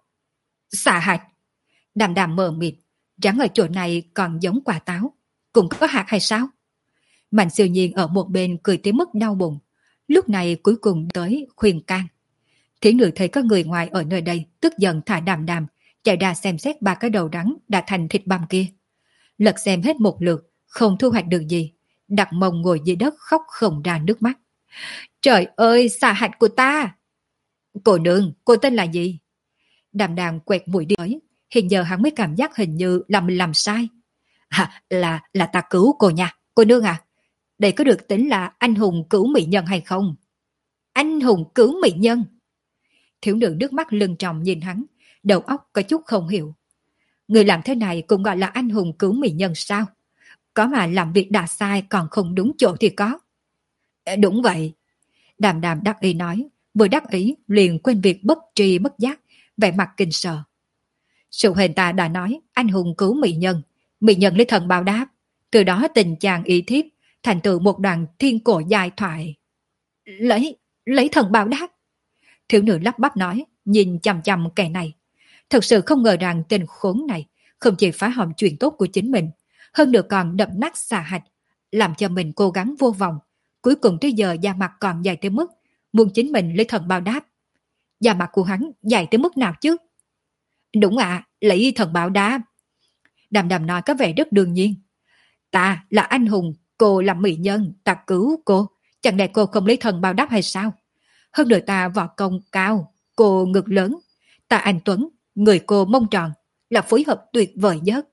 Xà hạch. Đàm đàm mờ mịt. Rắn ở chỗ này còn giống quả táo. Cũng có hạt hay sao? Mạnh siêu nhiên ở một bên cười tới mức đau bụng. Lúc này cuối cùng tới khuyên can. Thiển nữ thấy có người ngoài ở nơi đây, tức giận thả đàm đàm, chạy ra xem xét ba cái đầu rắn đã thành thịt băm kia. Lật xem hết một lượt, không thu hoạch được gì. Đặt mông ngồi dưới đất khóc không ra nước mắt. Trời ơi, xà hạch của ta! Cô nương, cô tên là gì? Đàm đàm quẹt mũi đi tới. Hiện giờ hắn mới cảm giác hình như là mình làm sai. À, là, là ta cứu cô nha, cô nương à. Đây có được tính là anh hùng cứu mỹ nhân hay không? Anh hùng cứu mỹ nhân? Thiếu nữ nước mắt lưng tròng nhìn hắn, đầu óc có chút không hiểu. Người làm thế này cũng gọi là anh hùng cứu mỹ nhân sao? Có mà làm việc đã sai còn không đúng chỗ thì có. Đúng vậy. Đàm đàm đắc ý nói, vừa đắc ý liền quên việc bất tri bất giác, vẻ mặt kinh sợ. Sự hình ta đã nói anh hùng cứu mỹ nhân, mỹ nhân lấy thần báo đáp, từ đó tình chàng ý thiếp thành tựu một đoạn thiên cổ dài thoại. Lấy, lấy thần báo đáp. Thiếu nữ lắp bắp nói, nhìn chằm chằm kẻ này. Thật sự không ngờ rằng tên khốn này không chỉ phá hỏng chuyện tốt của chính mình, hơn nữa còn đập nát xà hạch, làm cho mình cố gắng vô vọng. Cuối cùng tới giờ da mặt còn dài tới mức muốn chính mình lấy thần báo đáp. Da mặt của hắn dài tới mức nào chứ? Đúng ạ, à, lấy thần báo đáp. Đàm đàm nói có vẻ rất đương nhiên. Ta là anh hùng, cô là mỹ nhân, ta cứu cô. Chẳng lẽ cô không lấy thần báo đáp hay sao? Hơn nữa ta võ công cao, cô ngực lớn. Ta anh Tuấn, người cô mông tròn, là phối hợp tuyệt vời nhất.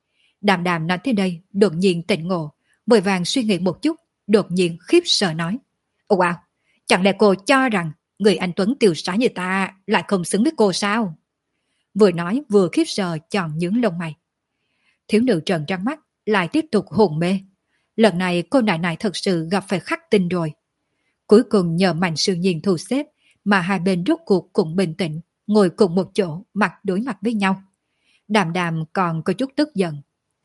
Đàm đàm nói tới đây, đột nhiên tỉnh ngộ, vội vàng suy nghĩ một chút, đột nhiên khiếp sợ nói. Wow, chẳng lẽ cô cho rằng người anh Tuấn tiêu sái như ta lại không xứng với cô sao? Vừa nói vừa khiếp sợ chọn nhướng lông mày. Thiếu nữ trợn trắng mắt, lại tiếp tục hồn mê. Lần này cô nại nại thật sự gặp phải khắc tinh rồi. Cuối cùng nhờ Mạnh Siêu Nhiên thu xếp mà hai bên rốt cuộc cũng bình tĩnh, ngồi cùng một chỗ, mặt đối mặt với nhau. Đàm Đàm còn có chút tức giận.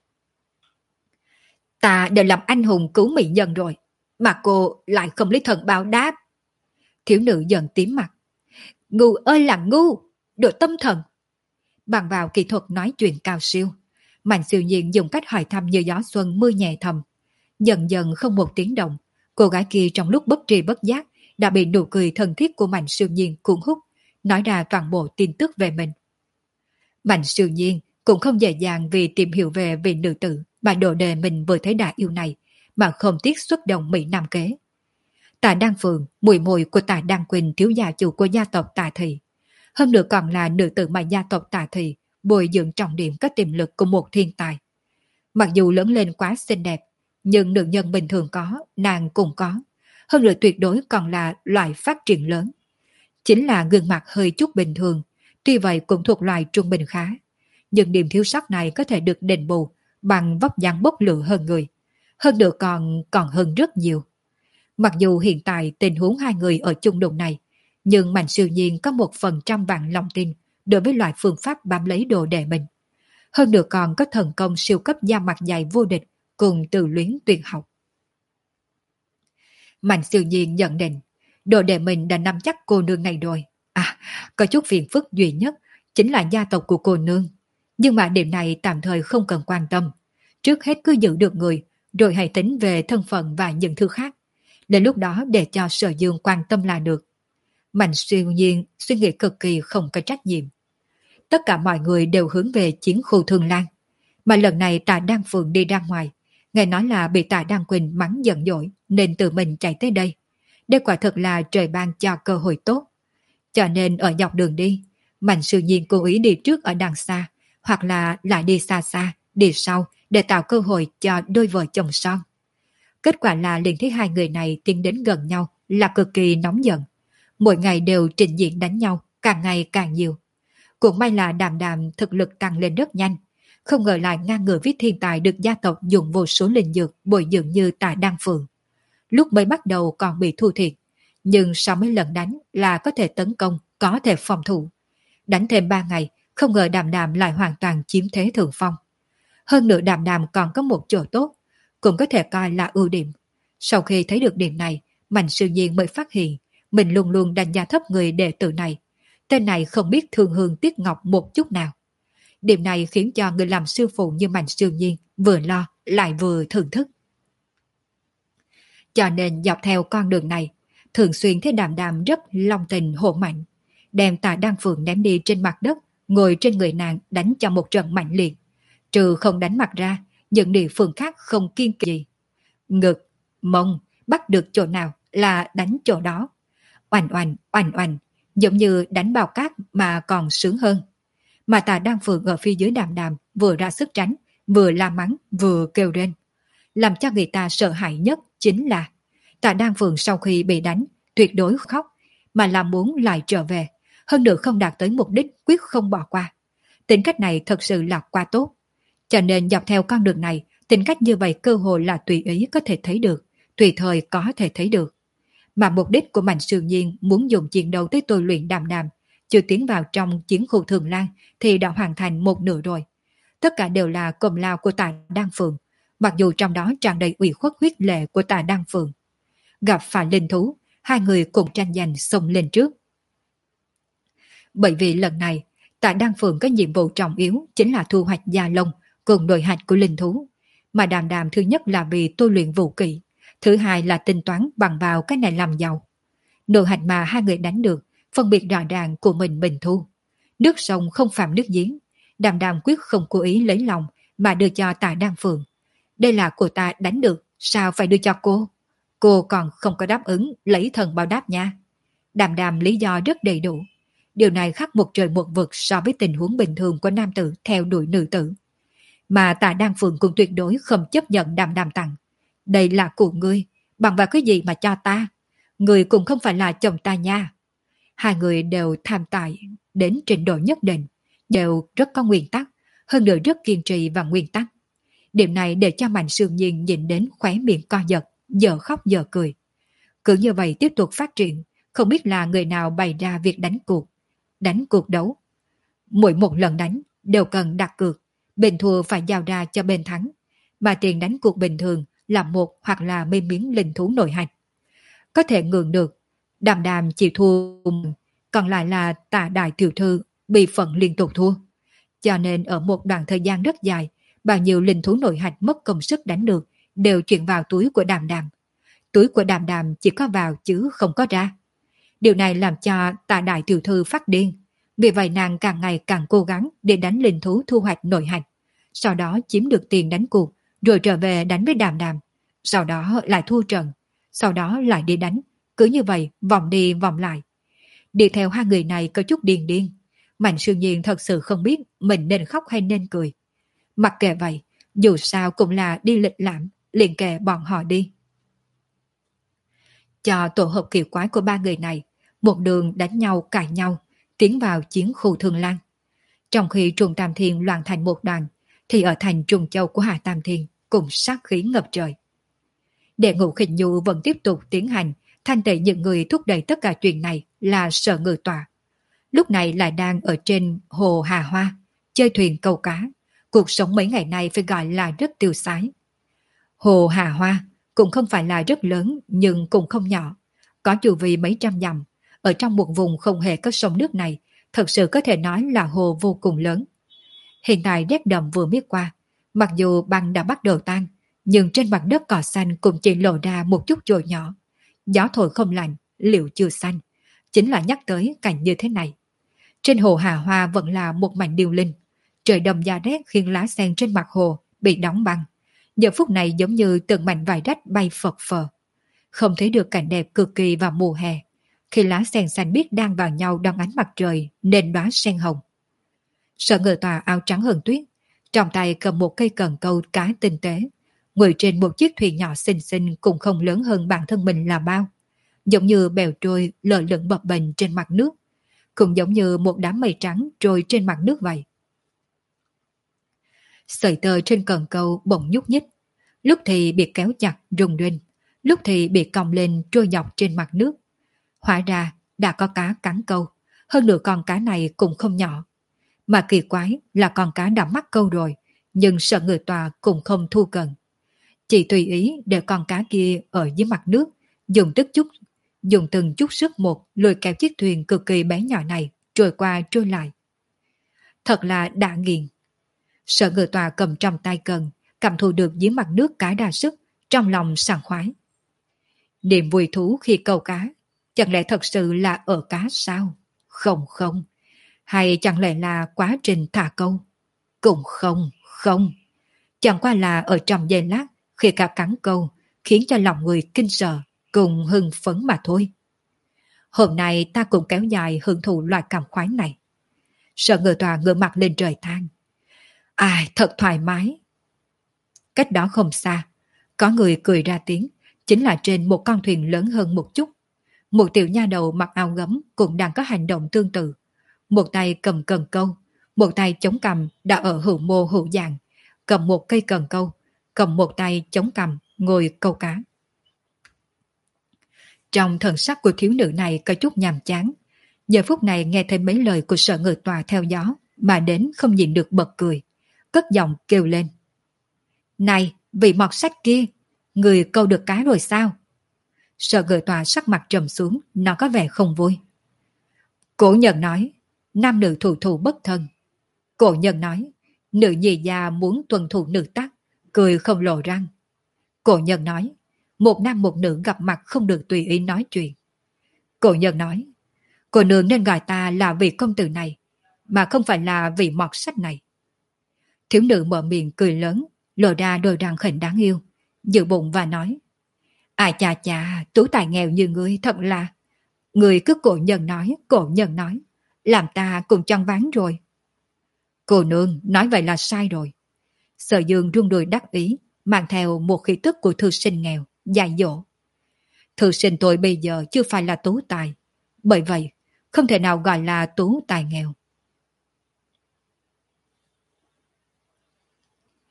Ta đều làm anh hùng cứu mỹ nhân rồi, mà cô lại không lấy thần báo đáp. Thiếu nữ giận tím mặt. Ngu ơi là ngu, đồ tâm thần. Bằng vào kỹ thuật nói chuyện cao siêu, Mạnh Siêu Nhiên dùng cách hỏi thăm như gió xuân mưa nhẹ thầm. Dần dần không một tiếng động, cô gái kia trong lúc bất tri bất giác đã bị nụ cười thân thiết của Mạnh Siêu Nhiên cuốn hút, nói ra toàn bộ tin tức về mình. Mạnh Siêu Nhiên cũng không dễ dàng vì tìm hiểu về vị nữ tử mà đồ đề mình vừa thấy đã yêu này, mà không tiếc xuất động Mỹ Nam kế. Tạ Đăng Phượng, muội muội của Tạ Đăng Quỳnh, thiếu gia chủ của gia tộc Tạ Thị. Hơn nữa còn là nữ tử mà gia tộc Tạ Thị bồi dưỡng trọng điểm các tiềm lực của một thiên tài. Mặc dù lớn lên quá xinh đẹp, nhưng nữ nhân bình thường có, nàng cũng có. Hơn nữa tuyệt đối còn là loại phát triển lớn. Chính là gương mặt hơi chút bình thường, tuy vậy cũng thuộc loại trung bình khá. Nhưng điểm thiếu sót này có thể được đền bù bằng vóc dáng bốc lửa hơn người. Hơn nữa còn còn hơn rất nhiều. Mặc dù hiện tại tình huống hai người ở chung đụng này, nhưng Mạnh Siêu Nhiên có một phần trăm vạn lòng tin đối với loại phương pháp bám lấy đồ đệ mình. Hơn nữa còn có thần công siêu cấp da mặt dày vô địch cùng từ luyến tuyệt học. Mạnh Siêu Nhiên nhận định, đồ đệ mình đã nắm chắc cô nương này rồi. À, có chút phiền phức duy nhất chính là gia tộc của cô nương. Nhưng mà điểm này tạm thời không cần quan tâm. Trước hết cứ giữ được người, rồi hãy tính về thân phận và những thứ khác. Đến lúc đó để cho Sở Dương quan tâm là được. Mạnh Siêu Nhiên suy nghĩ cực kỳ không có trách nhiệm. Tất cả mọi người đều hướng về chiến khu Thương Lan. Mà lần này Tạ Đăng Phượng đi ra ngoài, nghe nói là bị Tạ Đăng Quỳnh mắng giận dỗi nên tự mình chạy tới đây. Đây quả thật là trời ban cho cơ hội tốt. Cho nên ở dọc đường đi, Mạnh Siêu Nhiên cố ý đi trước ở đằng xa, hoặc là lại đi xa xa, đi sau để tạo cơ hội cho đôi vợ chồng son. Kết quả là liền thấy hai người này tiến đến gần nhau là cực kỳ nóng giận. Mỗi ngày đều trình diễn đánh nhau, càng ngày càng nhiều. Cũng may là Đàm Đàm thực lực tăng lên rất nhanh. Không ngờ lại ngang ngửa với thiên tài được gia tộc dùng vô số linh dược bồi dưỡng như Tạ Đăng Phượng. Lúc mới bắt đầu còn bị thua thiệt, nhưng sau mấy lần đánh là có thể tấn công, có thể phòng thủ. Đánh thêm ba ngày, không ngờ Đàm Đàm lại hoàn toàn chiếm thế thượng phong. Hơn nữa Đàm Đàm còn có một chỗ tốt, cũng có thể coi là ưu điểm. Sau khi thấy được điểm này, Mạnh Siêu Nhiên mới phát hiện mình luôn luôn đánh giá thấp người đệ tử này. Tên này không biết thương hương tiếc ngọc một chút nào. Điểm này khiến cho người làm sư phụ như Mạnh Siêu Nhiên vừa lo lại vừa thưởng thức. Cho nên dọc theo con đường này, thường xuyên thấy Đàm Đàm rất long tình hộ mạnh, đem Tạ Đăng Phượng ném đi trên mặt đất, ngồi trên người nàng đánh cho một trận mạnh liệt. Trừ không đánh mặt ra, những địa phương khác không kiên kỵ gì. Ngực, mông, bắt được chỗ nào là đánh chỗ đó. Oành oành, oành oành, giống như đánh bao cát mà còn sướng hơn. Mà Tạ Đăng Phượng ở phía dưới Đàm Đàm vừa ra sức tránh, vừa la mắng, vừa kêu lên. Làm cho người ta sợ hãi nhất chính là Tạ Đăng Phượng sau khi bị đánh tuyệt đối khóc, mà là muốn lại trở về, hơn nữa không đạt tới mục đích quyết không bỏ qua. Tính cách này thật sự là quá tốt. Cho nên dọc theo con đường này, tính cách như vậy cơ hội là tùy ý có thể thấy được, tùy thời có thể thấy được. Mà mục đích của Mạnh Siêu Nhiên muốn dùng chiến đấu tới tôi luyện Đàm Đàm, chưa tiến vào trong chiến khu Thường Lan thì đã hoàn thành một nửa rồi. Tất cả đều là công lao của Tạ Đăng Phượng, mặc dù trong đó tràn đầy ủy khuất huyết lệ của Tạ Đăng Phượng. Gặp phải linh thú, hai người cùng tranh giành xông lên trước. Bởi vì lần này, Tạ Đăng Phượng có nhiệm vụ trọng yếu chính là thu hoạch da lông cùng nội hạch của linh thú. Mà Đàm Đàm thứ nhất là vì tôi luyện vũ kỹ, thứ hai là tính toán bằng vào cái này làm giàu. Nội hạch mà hai người đánh được, phân biệt rõ ràng của mình mình thu. Nước sông không phạm nước giếng, Đàm Đàm quyết không cố ý lấy lòng mà đưa cho Tạ Đăng Phượng. Đây là của ta đánh được, sao phải đưa cho cô? Cô còn không có đáp ứng lấy thần báo đáp nha. Đàm Đàm lý do rất đầy đủ. Điều này khác một trời một vực so với tình huống bình thường của nam tử theo đuổi nữ tử. Mà Tạ Đăng Phượng cũng tuyệt đối không chấp nhận Đàm Đàm tặng. Đây là của ngươi, bằng vào cái gì mà cho ta? Người cũng không phải là chồng ta nha. Hai người đều tham tài đến trình độ nhất định, đều rất có nguyên tắc, hơn nữa rất kiên trì và nguyên tắc. Điều này để cho Mạnh Sương Nhiên nhìn đến khóe miệng co giật, giờ khóc giờ cười. Cứ như vậy tiếp tục phát triển, không biết là người nào bày ra việc đánh cuộc. Đánh cuộc đấu. Mỗi một lần đánh đều cần đặt cược, bên thua phải giao ra cho bên thắng. Mà tiền đánh cuộc bình thường là một hoặc là mấy miếng linh thú nội hành. Có thể ngường được, Đàm Đàm chỉ thua, còn lại là Tạ đại tiểu thư bị phận liên tục thua. Cho nên ở một đoạn thời gian rất dài, bao nhiêu linh thú nội hạch mất công sức đánh được đều chuyển vào túi của Đàm Đàm. Túi của Đàm Đàm chỉ có vào chứ không có ra. Điều này làm cho Tạ đại tiểu thư phát điên. Vì vậy nàng càng ngày càng cố gắng để đánh linh thú thu hoạch nội hạch. Sau đó chiếm được tiền đánh cuộc, rồi trở về đánh với Đàm Đàm. Sau đó lại thua trận. Sau đó lại đi đánh. Cứ như vậy vòng đi vòng lại. Đi theo hai người này có chút điên điên. Mạnh Sương Nhiên thật sự không biết mình nên khóc hay nên cười. Mặc kệ vậy, dù sao cũng là đi lịch lãm, liền kệ bọn họ đi. Cho tổ hợp kỳ quái của ba người này, một đường đánh nhau cãi nhau, tiến vào chiến khu Thương Lan. Trong khi Trùng Tam Thiên loạn thành một đoàn, thì ở thành Trùng Châu của Hà Tam Thiên cũng sát khí ngập trời. Đệ ngũ Khinh Nhu vẫn tiếp tục tiến hành, thanh tẩy những người thúc đẩy tất cả chuyện này là Sở Ngự Tọa. Lúc này lại đang ở trên hồ Hà Hoa, chơi thuyền câu cá. Cuộc sống mấy ngày nay phải gọi là rất tiêu sái. Hồ Hà Hoa cũng không phải là rất lớn nhưng cũng không nhỏ. Có chu vi mấy trăm dặm. Ở trong một vùng không hề có sông nước này, thật sự có thể nói là hồ vô cùng lớn. Hiện tại rét đậm vừa miết qua, mặc dù băng đã bắt đầu tan, nhưng trên mặt đất cỏ xanh cũng chỉ lộ ra một chút chồi nhỏ. Gió thổi không lạnh, liệu chưa xanh. Chính là nhắc tới cảnh như thế này. Trên hồ Hà Hoa vẫn là một mảnh điêu linh. Trời đông da rét khiến lá sen trên mặt hồ bị đóng băng. Giờ phút này giống như từng mảnh vải rách bay phật phờ. Không thấy được cảnh đẹp cực kỳ vào mùa hè. Khi lá sen xanh biếc đang vào nhau đón ánh mặt trời nên đóa sen hồng. Sở Ngự Tọa áo trắng hơn tuyết, trong tay cầm một cây cần câu cá tinh tế. Ngồi trên một chiếc thuyền nhỏ xinh xinh cũng không lớn hơn bản thân mình là bao. Giống như bèo trôi lờ lửng bập bềnh trên mặt nước. Cũng giống như một đám mây trắng trôi trên mặt nước vậy. Sợi tơ trên cần câu bỗng nhúc nhích, lúc thì bị kéo chặt rung rinh, lúc thì bị cong lên trôi dọc trên mặt nước. Hóa ra đã có cá cắn câu, hơn nữa con cá này cũng không nhỏ. Mà kỳ quái là con cá đã mắc câu rồi, nhưng Sở Ngự Tọa cũng không thu cần. Chỉ tùy ý để con cá kia ở dưới mặt nước, dùng tức chút, dùng từng chút sức một lôi kéo chiếc thuyền cực kỳ bé nhỏ này trôi qua trôi lại. Thật là đã nghiền. Sở Ngự Tọa cầm trong tay cần, cảm thụ được dưới mặt nước cá đa sức, trong lòng sảng khoái. Niềm vui thú khi câu cá, chẳng lẽ thật sự là ở cá sao? Không không. Hay chẳng lẽ là quá trình thả câu? Cũng không, không. Chẳng qua là ở trong giây lát, khi cá cắn câu, khiến cho lòng người kinh sợ, cùng hưng phấn mà thôi. Hôm nay ta cũng kéo dài hưởng thụ loại cảm khoái này. Sở Ngự Tọa ngửa mặt lên trời than. Ai, thật thoải mái. Cách đó không xa, có người cười ra tiếng, chính là trên một con thuyền lớn hơn một chút. Một tiểu nha đầu mặc áo gấm cũng đang có hành động tương tự. Một tay cầm cần câu, một tay chống cằm đã ở hữu mô hữu dạng, cầm một cây cần câu, cầm một tay chống cằm ngồi câu cá. Trong thần sắc của thiếu nữ này có chút nhàm chán. Giờ phút này nghe thấy mấy lời của Sở Ngự Tọa theo gió mà đến không nhịn được bật cười, cất giọng kêu lên. Này, vị mọt sách kia, người câu được cá rồi sao? Sở Ngự Tọa sắc mặt trầm xuống, nó có vẻ không vui. Cổ nhân nói, nam nữ thủ thù bất thân. Cổ nhân nói, nữ nhì già muốn tuân thủ nữ tắc, cười không lộ răng. Cổ nhân nói, một nam một nữ gặp mặt không được tùy ý nói chuyện. Cổ nhân nói, cô nương nên gọi ta là vị công tử này, mà không phải là vị mọt sách này. Thiếu nữ mở miệng cười lớn, lộ ra đôi răng khỉnh đáng yêu, giữ bụng và nói, ai chà chà, tú tài nghèo như ngươi thật là... Người cứ cổ nhân nói, cổ nhân nói, làm ta cũng choáng váng rồi. Cô nương nói vậy là sai rồi. Sở Dương rung đùi đắc ý, mang theo một khí tức của thư sinh nghèo, dạy dỗ. Thư sinh tôi bây giờ chưa phải là tú tài, bởi vậy không thể nào gọi là tú tài nghèo.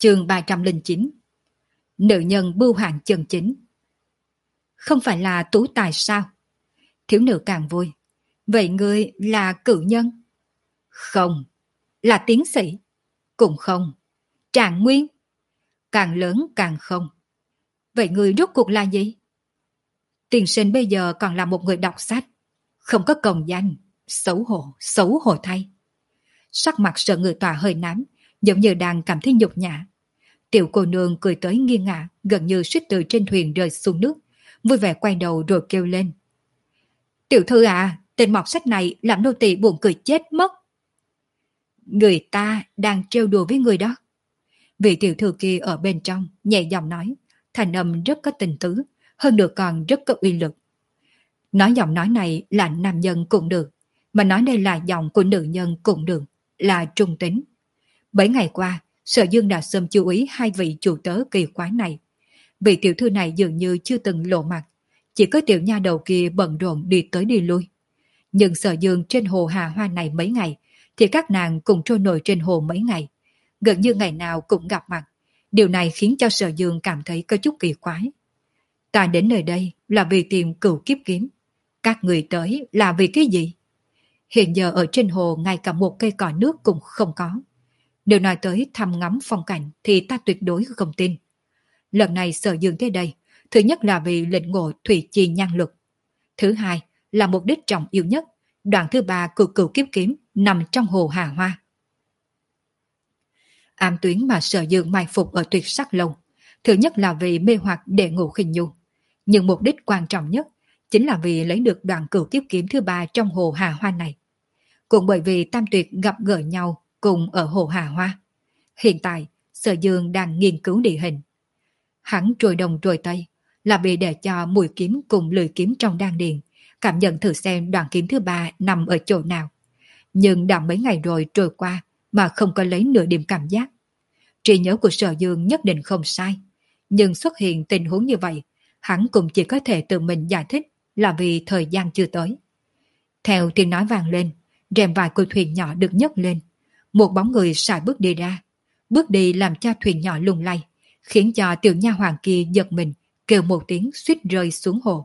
Chương ba trăm lẻ chín. Nữ nhân bưu hạng chân chính. Không phải là tú tài sao? Thiếu nữ càng vui. Vậy ngươi là cử nhân? Không. Là tiến sĩ? Cũng không. Trạng nguyên? Càng lớn càng không. Vậy ngươi rốt cuộc là gì? Tiền sinh bây giờ còn là một người đọc sách. Không có công danh. Xấu hổ, xấu hổ thay. Sắc mặt sợ người tòa hơi nám, giống như đang cảm thấy nhục nhã. Tiểu cô nương cười tới nghiêng ngả, gần như suýt từ trên thuyền rơi xuống nước, vui vẻ quay đầu rồi kêu lên. Tiểu thư à, tên mọt sách này làm nô tỳ buồn cười chết mất. Người ta đang trêu đùa với người đó. Vị tiểu thư kia ở bên trong, nhẹ giọng nói, thành âm rất có tình tứ, hơn nữa còn rất có uy lực. Nói giọng nói này là nam nhân cũng được, mà nói đây là giọng của nữ nhân cũng được, là trung tính. Bảy ngày qua, Sở Dương đã sớm chú ý hai vị chủ tớ kỳ quái này. Vị tiểu thư này dường như chưa từng lộ mặt, chỉ có tiểu nha đầu kia bận rộn đi tới đi lui. Nhưng Sở Dương trên hồ Hà Hoa này mấy ngày, thì các nàng cùng trôi nổi trên hồ mấy ngày. Gần như ngày nào cũng gặp mặt. Điều này khiến cho Sở Dương cảm thấy có chút kỳ quái. Ta đến nơi đây là vì tìm cửu kiếp kiếm. Các người tới là vì cái gì? Hiện giờ ở trên hồ ngay cả một cây cỏ nước cũng không có. Nếu nói tới thăm ngắm phong cảnh thì ta tuyệt đối không tin. Lần này Sở Dương tới đây, thứ nhất là vì lĩnh ngộ thủy chi nhan lực. Thứ hai là mục đích trọng yếu nhất, đoạn thứ ba của cửu kiếp kiếm nằm trong hồ Hà Hoa. Ám tuyến mà Sở Dương mai phục ở Tuyệt Sắc Lâu, thứ nhất là vì mê hoặc để ngủ khinh nhu. Nhưng mục đích quan trọng nhất chính là vì lấy được đoạn cửu kiếp kiếm thứ ba trong hồ Hà Hoa này. Cũng bởi vì Tam Tuyệt gặp gỡ nhau cùng ở hồ Hà Hoa. Hiện tại, Sở Dương đang nghiên cứu địa hình. Hắn trôi đông trôi tây là vì để cho mũi kiếm cùng lưỡi kiếm trong đan điền cảm nhận thử xem đoạn kiếm thứ ba nằm ở chỗ nào. Nhưng đã mấy ngày rồi trôi qua mà không có lấy nửa điểm cảm giác. Trí nhớ của Sở Dương nhất định không sai. Nhưng xuất hiện tình huống như vậy, hắn cũng chỉ có thể tự mình giải thích là vì thời gian chưa tới. Theo tiếng nói vang lên, rèm vải của thuyền nhỏ được nhấc lên. Một bóng người sải bước đi ra. Bước đi làm cho thuyền nhỏ lung lay, khiến cho tiểu nha hoàng kia giật mình, kêu một tiếng suýt rơi xuống hồ.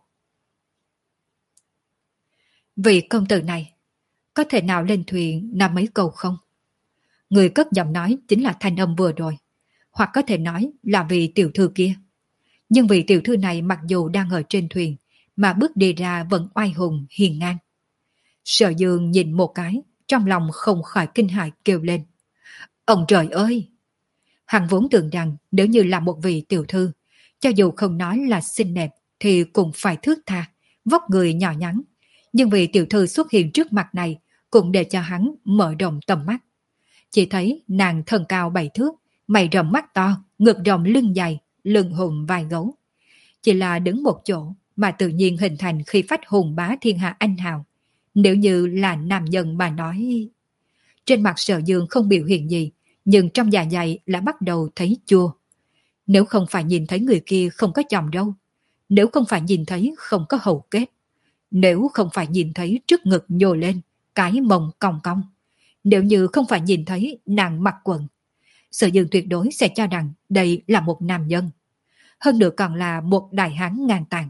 Vị công tử này, có thể nào lên thuyền nói mấy câu không? Người cất giọng nói chính là thanh âm vừa rồi, hoặc có thể nói là vị tiểu thư kia. Nhưng vị tiểu thư này mặc dù đang ở trên thuyền, mà bước đi ra vẫn oai hùng, hiền ngang. Sở Dương nhìn một cái, trong lòng không khỏi kinh hãi kêu lên. Ông trời ơi! Hắn vốn tưởng rằng nếu như là một vị tiểu thư, cho dù không nói là xinh đẹp thì cũng phải thước tha, vóc người nhỏ nhắn. Nhưng vị tiểu thư xuất hiện trước mặt này cũng để cho hắn mở rộng tầm mắt. Chỉ thấy nàng thân cao bảy thước, mày rậm mắt to, ngực rộng lưng dài, lưng hùng vai gấu. Chỉ là đứng một chỗ mà tự nhiên hình thành khí phách hùng bá thiên hạ anh hào. Nếu như là nam nhân mà nói... Trên mặt Sở Dương không biểu hiện gì, nhưng trong dạ dày đã bắt đầu thấy chua. Nếu không phải nhìn thấy người kia không có chòm râu, nếu không phải nhìn thấy không có hầu kết, nếu không phải nhìn thấy trước ngực nhô lên, cái mông cong cong, nếu như không phải nhìn thấy nàng mặc quần, Sở Dương tuyệt đối sẽ cho rằng đây là một nam nhân. Hơn nữa còn là một đại hán ngang tàn.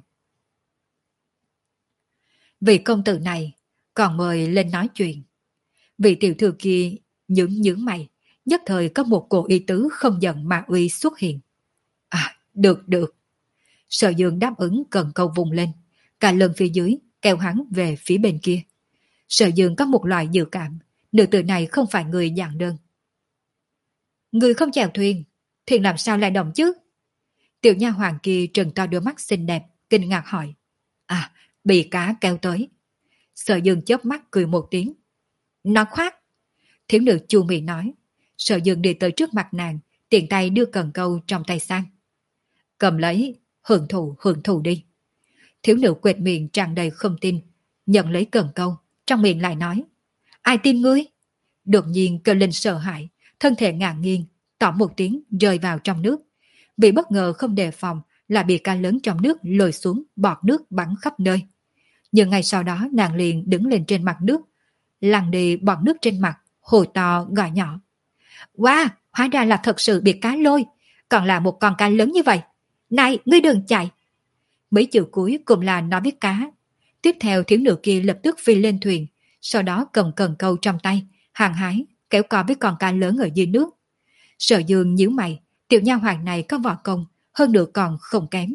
Vị công tử này còn mời lên nói chuyện. Vị tiểu thư kia nhướng nhướng mày, nhất thời có một cổ ý tứ không giận mà uy xuất hiện. À, được được. Sở Dương đáp ứng cần câu vùng lên, cả lần phía dưới kéo hắn về phía bên kia. Sở Dương có một loại dự cảm, nữ tử này không phải người giản đơn. Người không chèo thuyền, thuyền làm sao lại động chứ? Tiểu nha hoàng kia trừng to đôi mắt xinh đẹp, kinh ngạc hỏi. À, bị cá kéo tới. Sở Dương chớp mắt cười một tiếng. Nó khoát. Thiếu nữ chu mị nói. Sở Dương đi tới trước mặt nàng, tiện tay đưa cần câu trong tay sang. Cầm lấy, hưởng thụ hưởng thụ đi. Thiếu nữ quệt miệng tràn đầy không tin, nhận lấy cần câu, trong miệng lại nói. Ai tin ngươi? Đột nhiên kêu lên sợ hãi, thân thể ngả nghiêng, tỏ một tiếng rơi vào trong nước. Vì bất ngờ không đề phòng là bị cá lớn trong nước lôi xuống, bọt nước bắn khắp nơi. Nhưng ngay sau đó nàng liền đứng lên trên mặt nước, lăn đi bọt nước trên mặt, hồ to gọi nhỏ. Wow, Hóa ra là thật sự bị cá lôi, còn là một con cá lớn như vậy. Này, ngươi đừng chạy. Mấy chữ cuối cùng là nói với cá. Tiếp theo thiếu nữ kia lập tức phi lên thuyền, sau đó cầm cần câu trong tay, hàng hái, kéo co với con cá lớn ở dưới nước. Sở Dương nhíu mày, tiểu nha hoàn này có võ công, hơn nữa còn không kém.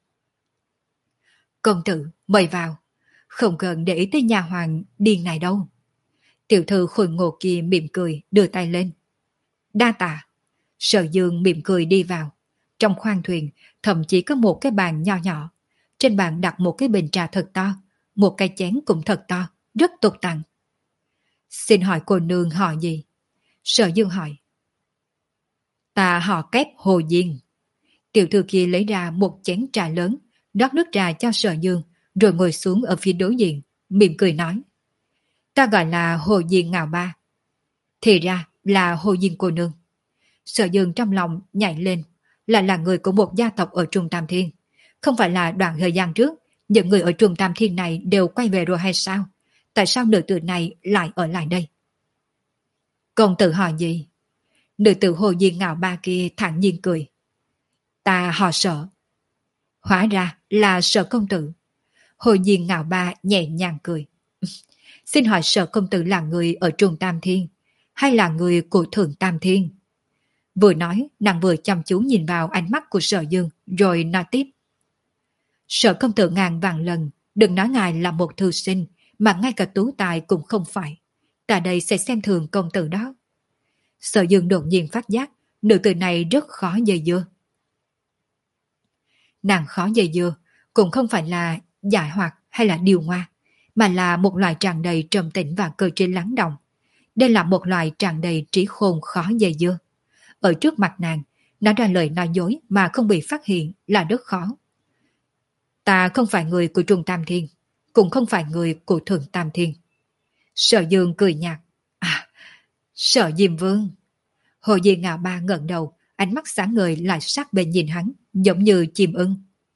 Công tử, mời vào. Không cần để ý tới nha hoàn điên này đâu. Tiểu thư khôi ngộ kia mỉm cười, đưa tay lên. Đa tạ. Sở Dương mỉm cười đi vào. Trong khoang thuyền, thậm chí có một cái bàn nho nhỏ. Trên bàn đặt một cái bình trà thật to, một cái chén cũng thật to, rất tục tặng. Xin hỏi cô nương họ gì? Sở Dương hỏi. Ta họ Kép Hồ Diên. Tiểu thư kia lấy ra một chén trà lớn, rót nước trà cho Sở Dương, rồi ngồi xuống ở phía đối diện, mỉm cười nói. Ta gọi là Hồ Diên Ngạo Ba. Thì ra là Hồ Diên cô nương. Sở Dương trong lòng nhảy lên, lại là người của một gia tộc ở Trung Tam Thiên. Không phải là đoạn thời gian trước, những người ở Trung Tam Thiên này đều quay về rồi hay sao? Tại sao nữ tử này lại ở lại đây? Công tử hỏi gì? Nữ tử Hồ Diên Ngạo Ba kia thản nhiên cười. Ta họ Sở. Hóa ra là Sở công tử. Hồ Diên Ngạo Ba nhẹ nhàng cười. Xin hỏi Sở công tử là người ở Trung Tam Thiên, hay là người của Thượng Tam Thiên? Vừa nói, nàng vừa chăm chú nhìn vào ánh mắt của Sở Dương, rồi nói tiếp. Sở công tử ngàn vạn lần, đừng nói ngài là một thư sinh, mà ngay cả tú tài cũng không phải. Ta đây sẽ xem thường công tử đó. Sở Dương đột nhiên phát giác, nữ tử này rất khó dây dưa. Nàng khó dây dưa, cũng không phải là giải hoạt hay là điều ngoa, mà là một loài tràn đầy trầm tĩnh và cơ trí lắng động. Đây là một loài tràn đầy trí khôn khó dây dưa. Ở trước mặt nàng, nói ra lời nói dối mà không bị phát hiện là rất khó. Ta không phải người của Trung Tam Thiên, cũng không phải người của Thượng Tam Thiên. Sở Dương cười nhạt. À, Sở Diêm Vương. Hồ Diên Ngạo Ba ngẩng đầu, ánh mắt sáng ngời lại sát bên nhìn hắn, giống như chim ưng.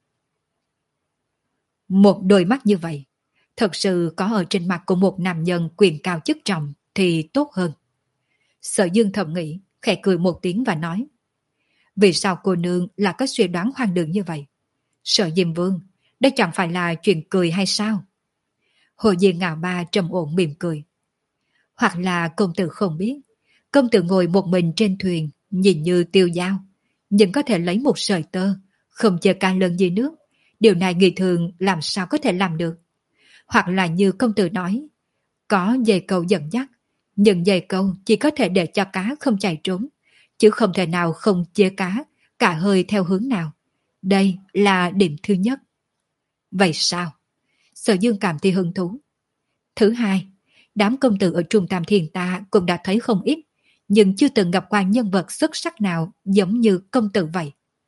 Một đôi mắt như vậy, thật sự có ở trên mặt của một nam nhân quyền cao chức trọng thì tốt hơn. Sở Dương thầm nghĩ, khẽ cười một tiếng và nói. Vì sao cô nương là có suy đoán hoang đường như vậy? Sở Diêm Vương, đây chẳng phải là chuyện cười hay sao? Hồ Diên Ngạo Ba trầm ổn mỉm cười. Hoặc là công tử không biết, công tử ngồi một mình trên thuyền, nhìn như tiêu dao, nhưng có thể lấy một sợi tơ, không chờ can lân dưới nước. Điều này người thường làm sao có thể làm được? Hoặc là như công tử nói, có dây câu dẫn dắt, nhưng dây câu chỉ có thể để cho cá không chạy trốn, chứ không thể nào không chế cá, cả hơi theo hướng nào. Đây là điểm thứ nhất. Vậy sao? Sở Dương cảm thấy hứng thú. Thứ hai, đám công tử ở Trung Tam Thiên ta cũng đã thấy không ít, nhưng chưa từng gặp qua nhân vật xuất sắc nào giống như công tử vậy.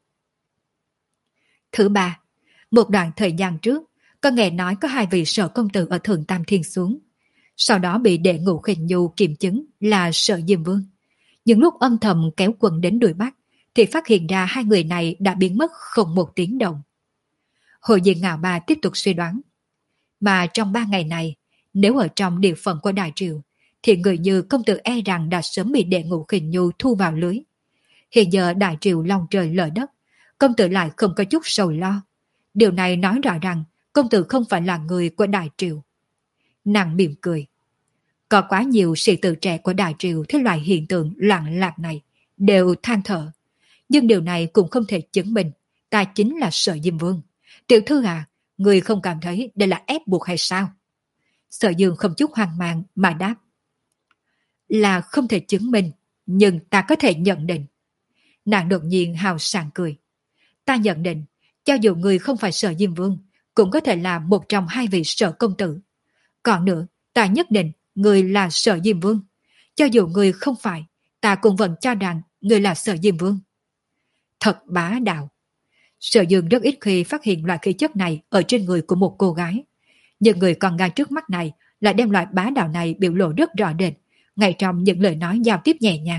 Thứ ba, một đoạn thời gian trước, có nghe nói có hai vị Sở công tử ở Thượng Tam Thiên xuống. Sau đó bị đệ ngũ khinh nhu kiểm chứng là Sở Diêm Vương. Nhưng lúc âm thầm kéo quân đến đuổi bắt, thì phát hiện ra hai người này đã biến mất không một tiếng động. Hồ Diên Ngạo Ba tiếp tục suy đoán. Mà trong ba ngày này, nếu ở trong địa phận của Đại Triều, thì người như công tử e rằng đã sớm bị đệ ngũ khinh nhu thu vào lưới. Hiện giờ Đại Triều long trời lở đất, công tử lại không có chút sầu lo. Điều này nói rõ rằng công tử không phải là người của Đại Triều. Nàng mỉm cười. Có quá nhiều sĩ tử trẻ của Đại Triều thế loại hiện tượng loạn lạc này đều than thở. Nhưng điều này cũng không thể chứng minh ta chính là Sở Diêm Vương. Tiểu thư à, người không cảm thấy đây là ép buộc hay sao? Sở Dương không chút hoang mang mà đáp. Là không thể chứng minh, nhưng ta có thể nhận định. Nàng đột nhiên hào sảng cười. Ta nhận định, cho dù người không phải Sở Diêm Vương, cũng có thể là một trong hai vị Sở công tử. Còn nữa, ta nhất định người là Sở Diêm Vương. Cho dù người không phải, ta cũng vẫn cho rằng người là Sở Diêm Vương. Thật bá đạo. Sở Dương rất ít khi phát hiện loại khí chất này ở trên người của một cô gái. Nhưng người con gái trước mắt này lại đem loại bá đạo này biểu lộ rất rõ rệt, ngay trong những lời nói giao tiếp nhẹ nhàng.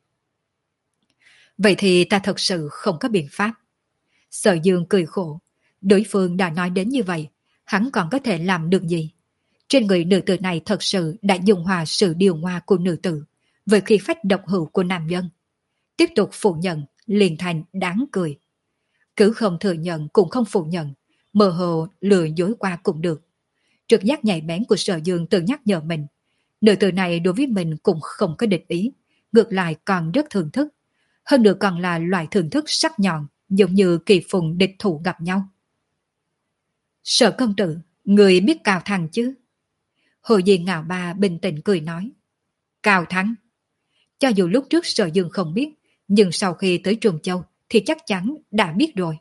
Vậy thì ta thật sự không có biện pháp. Sở Dương cười khổ. Đối phương đã nói đến như vậy, hắn còn có thể làm được gì? Trên người nữ tử này thật sự đã dùng hòa sự điều hòa của nữ tử với khí phách độc hữu của nam nhân. Tiếp tục phủ nhận, liền thành đáng cười. Cứ không thừa nhận cũng không phủ nhận, mơ hồ lừa dối qua cũng được. Trực giác nhạy bén của Sở Dương tự nhắc nhở mình. Nữ tử này đối với mình cũng không có địch ý, ngược lại còn rất thưởng thức. Hơn nữa còn là loại thưởng thức sắc nhọn, giống như kỳ phùng địch thủ gặp nhau. Sở công tử, người biết Cao Thăng chứ? Hồ Di Ngạo Ba bình tĩnh cười nói. Cao Thăng? Cho dù lúc trước Sở Dương không biết, nhưng sau khi tới Trung Châu thì chắc chắn đã biết rồi.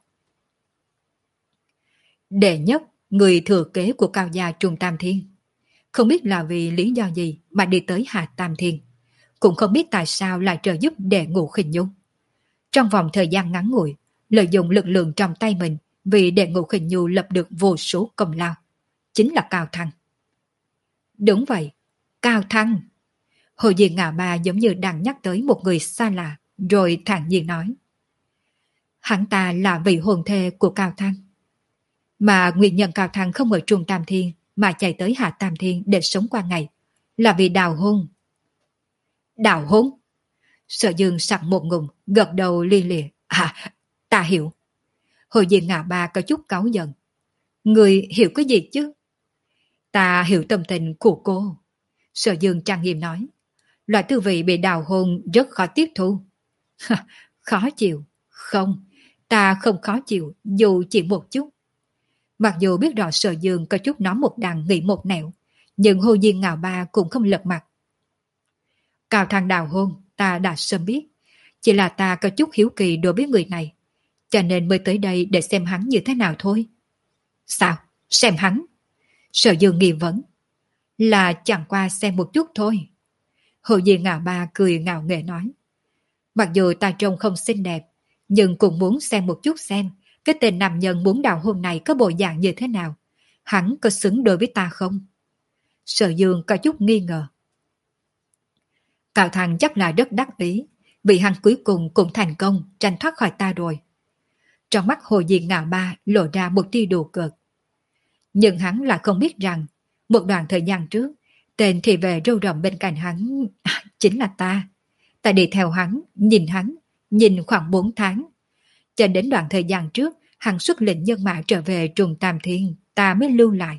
Đệ nhất, người thừa kế của Cao gia Trung Tam Thiên. Không biết là vì lý do gì mà đi tới Hạ Tam Thiên. Cũng không biết tại sao lại trợ giúp đệ Ngũ Khinh Nhu. Trong vòng thời gian ngắn ngủi, lợi dụng lực lượng trong tay mình vì đệ Ngũ Khinh Nhu lập được vô số công lao. Chính là Cao Thăng. Đúng vậy, Cao Thăng. Hồ Diên Ngạ Ba giống như đang nhắc tới một người xa lạ, rồi thản nhiên nói. Hắn ta là vị hôn thê của Cao Thăng. Mà nguyên nhân Cao Thăng không ở Trung Tam Thiên mà chạy tới Hạ Tam Thiên để sống qua ngày là vì đào hôn. Đào hôn? Sở Dương sặc một ngụm, gật đầu li lịa. À, ta hiểu. Hồ Diên Ngạ Ba có chút cáu giận. Người hiểu cái gì chứ? Ta hiểu tâm tình của cô. Sở Dương trang nghiêm nói. Loại tư vị bị đào hôn rất khó tiếp thu. Khó chịu? Không, ta không khó chịu dù chỉ một chút. Mặc dù biết rõ Sở Dương có chút nói một đằng nghĩ một nẻo, nhưng Hồ Diên Ngạo Ba cũng không lật mặt. Cao Thăng đào hôn ta đã sớm biết, chỉ là ta có chút hiếu kỳ đối với người này, cho nên mới tới đây để xem hắn như thế nào thôi. Sao? Xem hắn? Sở Dương nghi vấn. Là chẳng qua xem một chút thôi. Hồ Diên Ngạo Ba cười ngạo nghễ nói. Mặc dù ta trông không xinh đẹp, nhưng cũng muốn xem một chút xem cái tên nam nhân muốn đào hôn này có bộ dạng như thế nào. Hắn có xứng đôi với ta không? Sở Dương có chút nghi ngờ. Cao Thăng chắc là rất đắc ý, vì hắn cuối cùng cũng thành công tranh thoát khỏi ta rồi. Trong mắt Hồ Diên Ngạo Ba lộ ra một tia đùa cợt. Nhưng hắn là không biết rằng, một đoạn thời gian trước, tên thị vệ râu rậm bên cạnh hắn à, chính là ta. Ta đi theo hắn, nhìn hắn, nhìn khoảng bốn tháng. Cho đến đoạn thời gian trước, hắn xuất lệnh nhân mã trở về Trung Tam Thiên, ta mới lưu lại.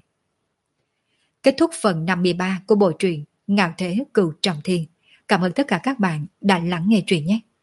Kết thúc phần năm mươi ba của bộ truyện Ngạo Thế Cửu Trọng Thiên. Cảm ơn tất cả các bạn đã lắng nghe truyện nhé.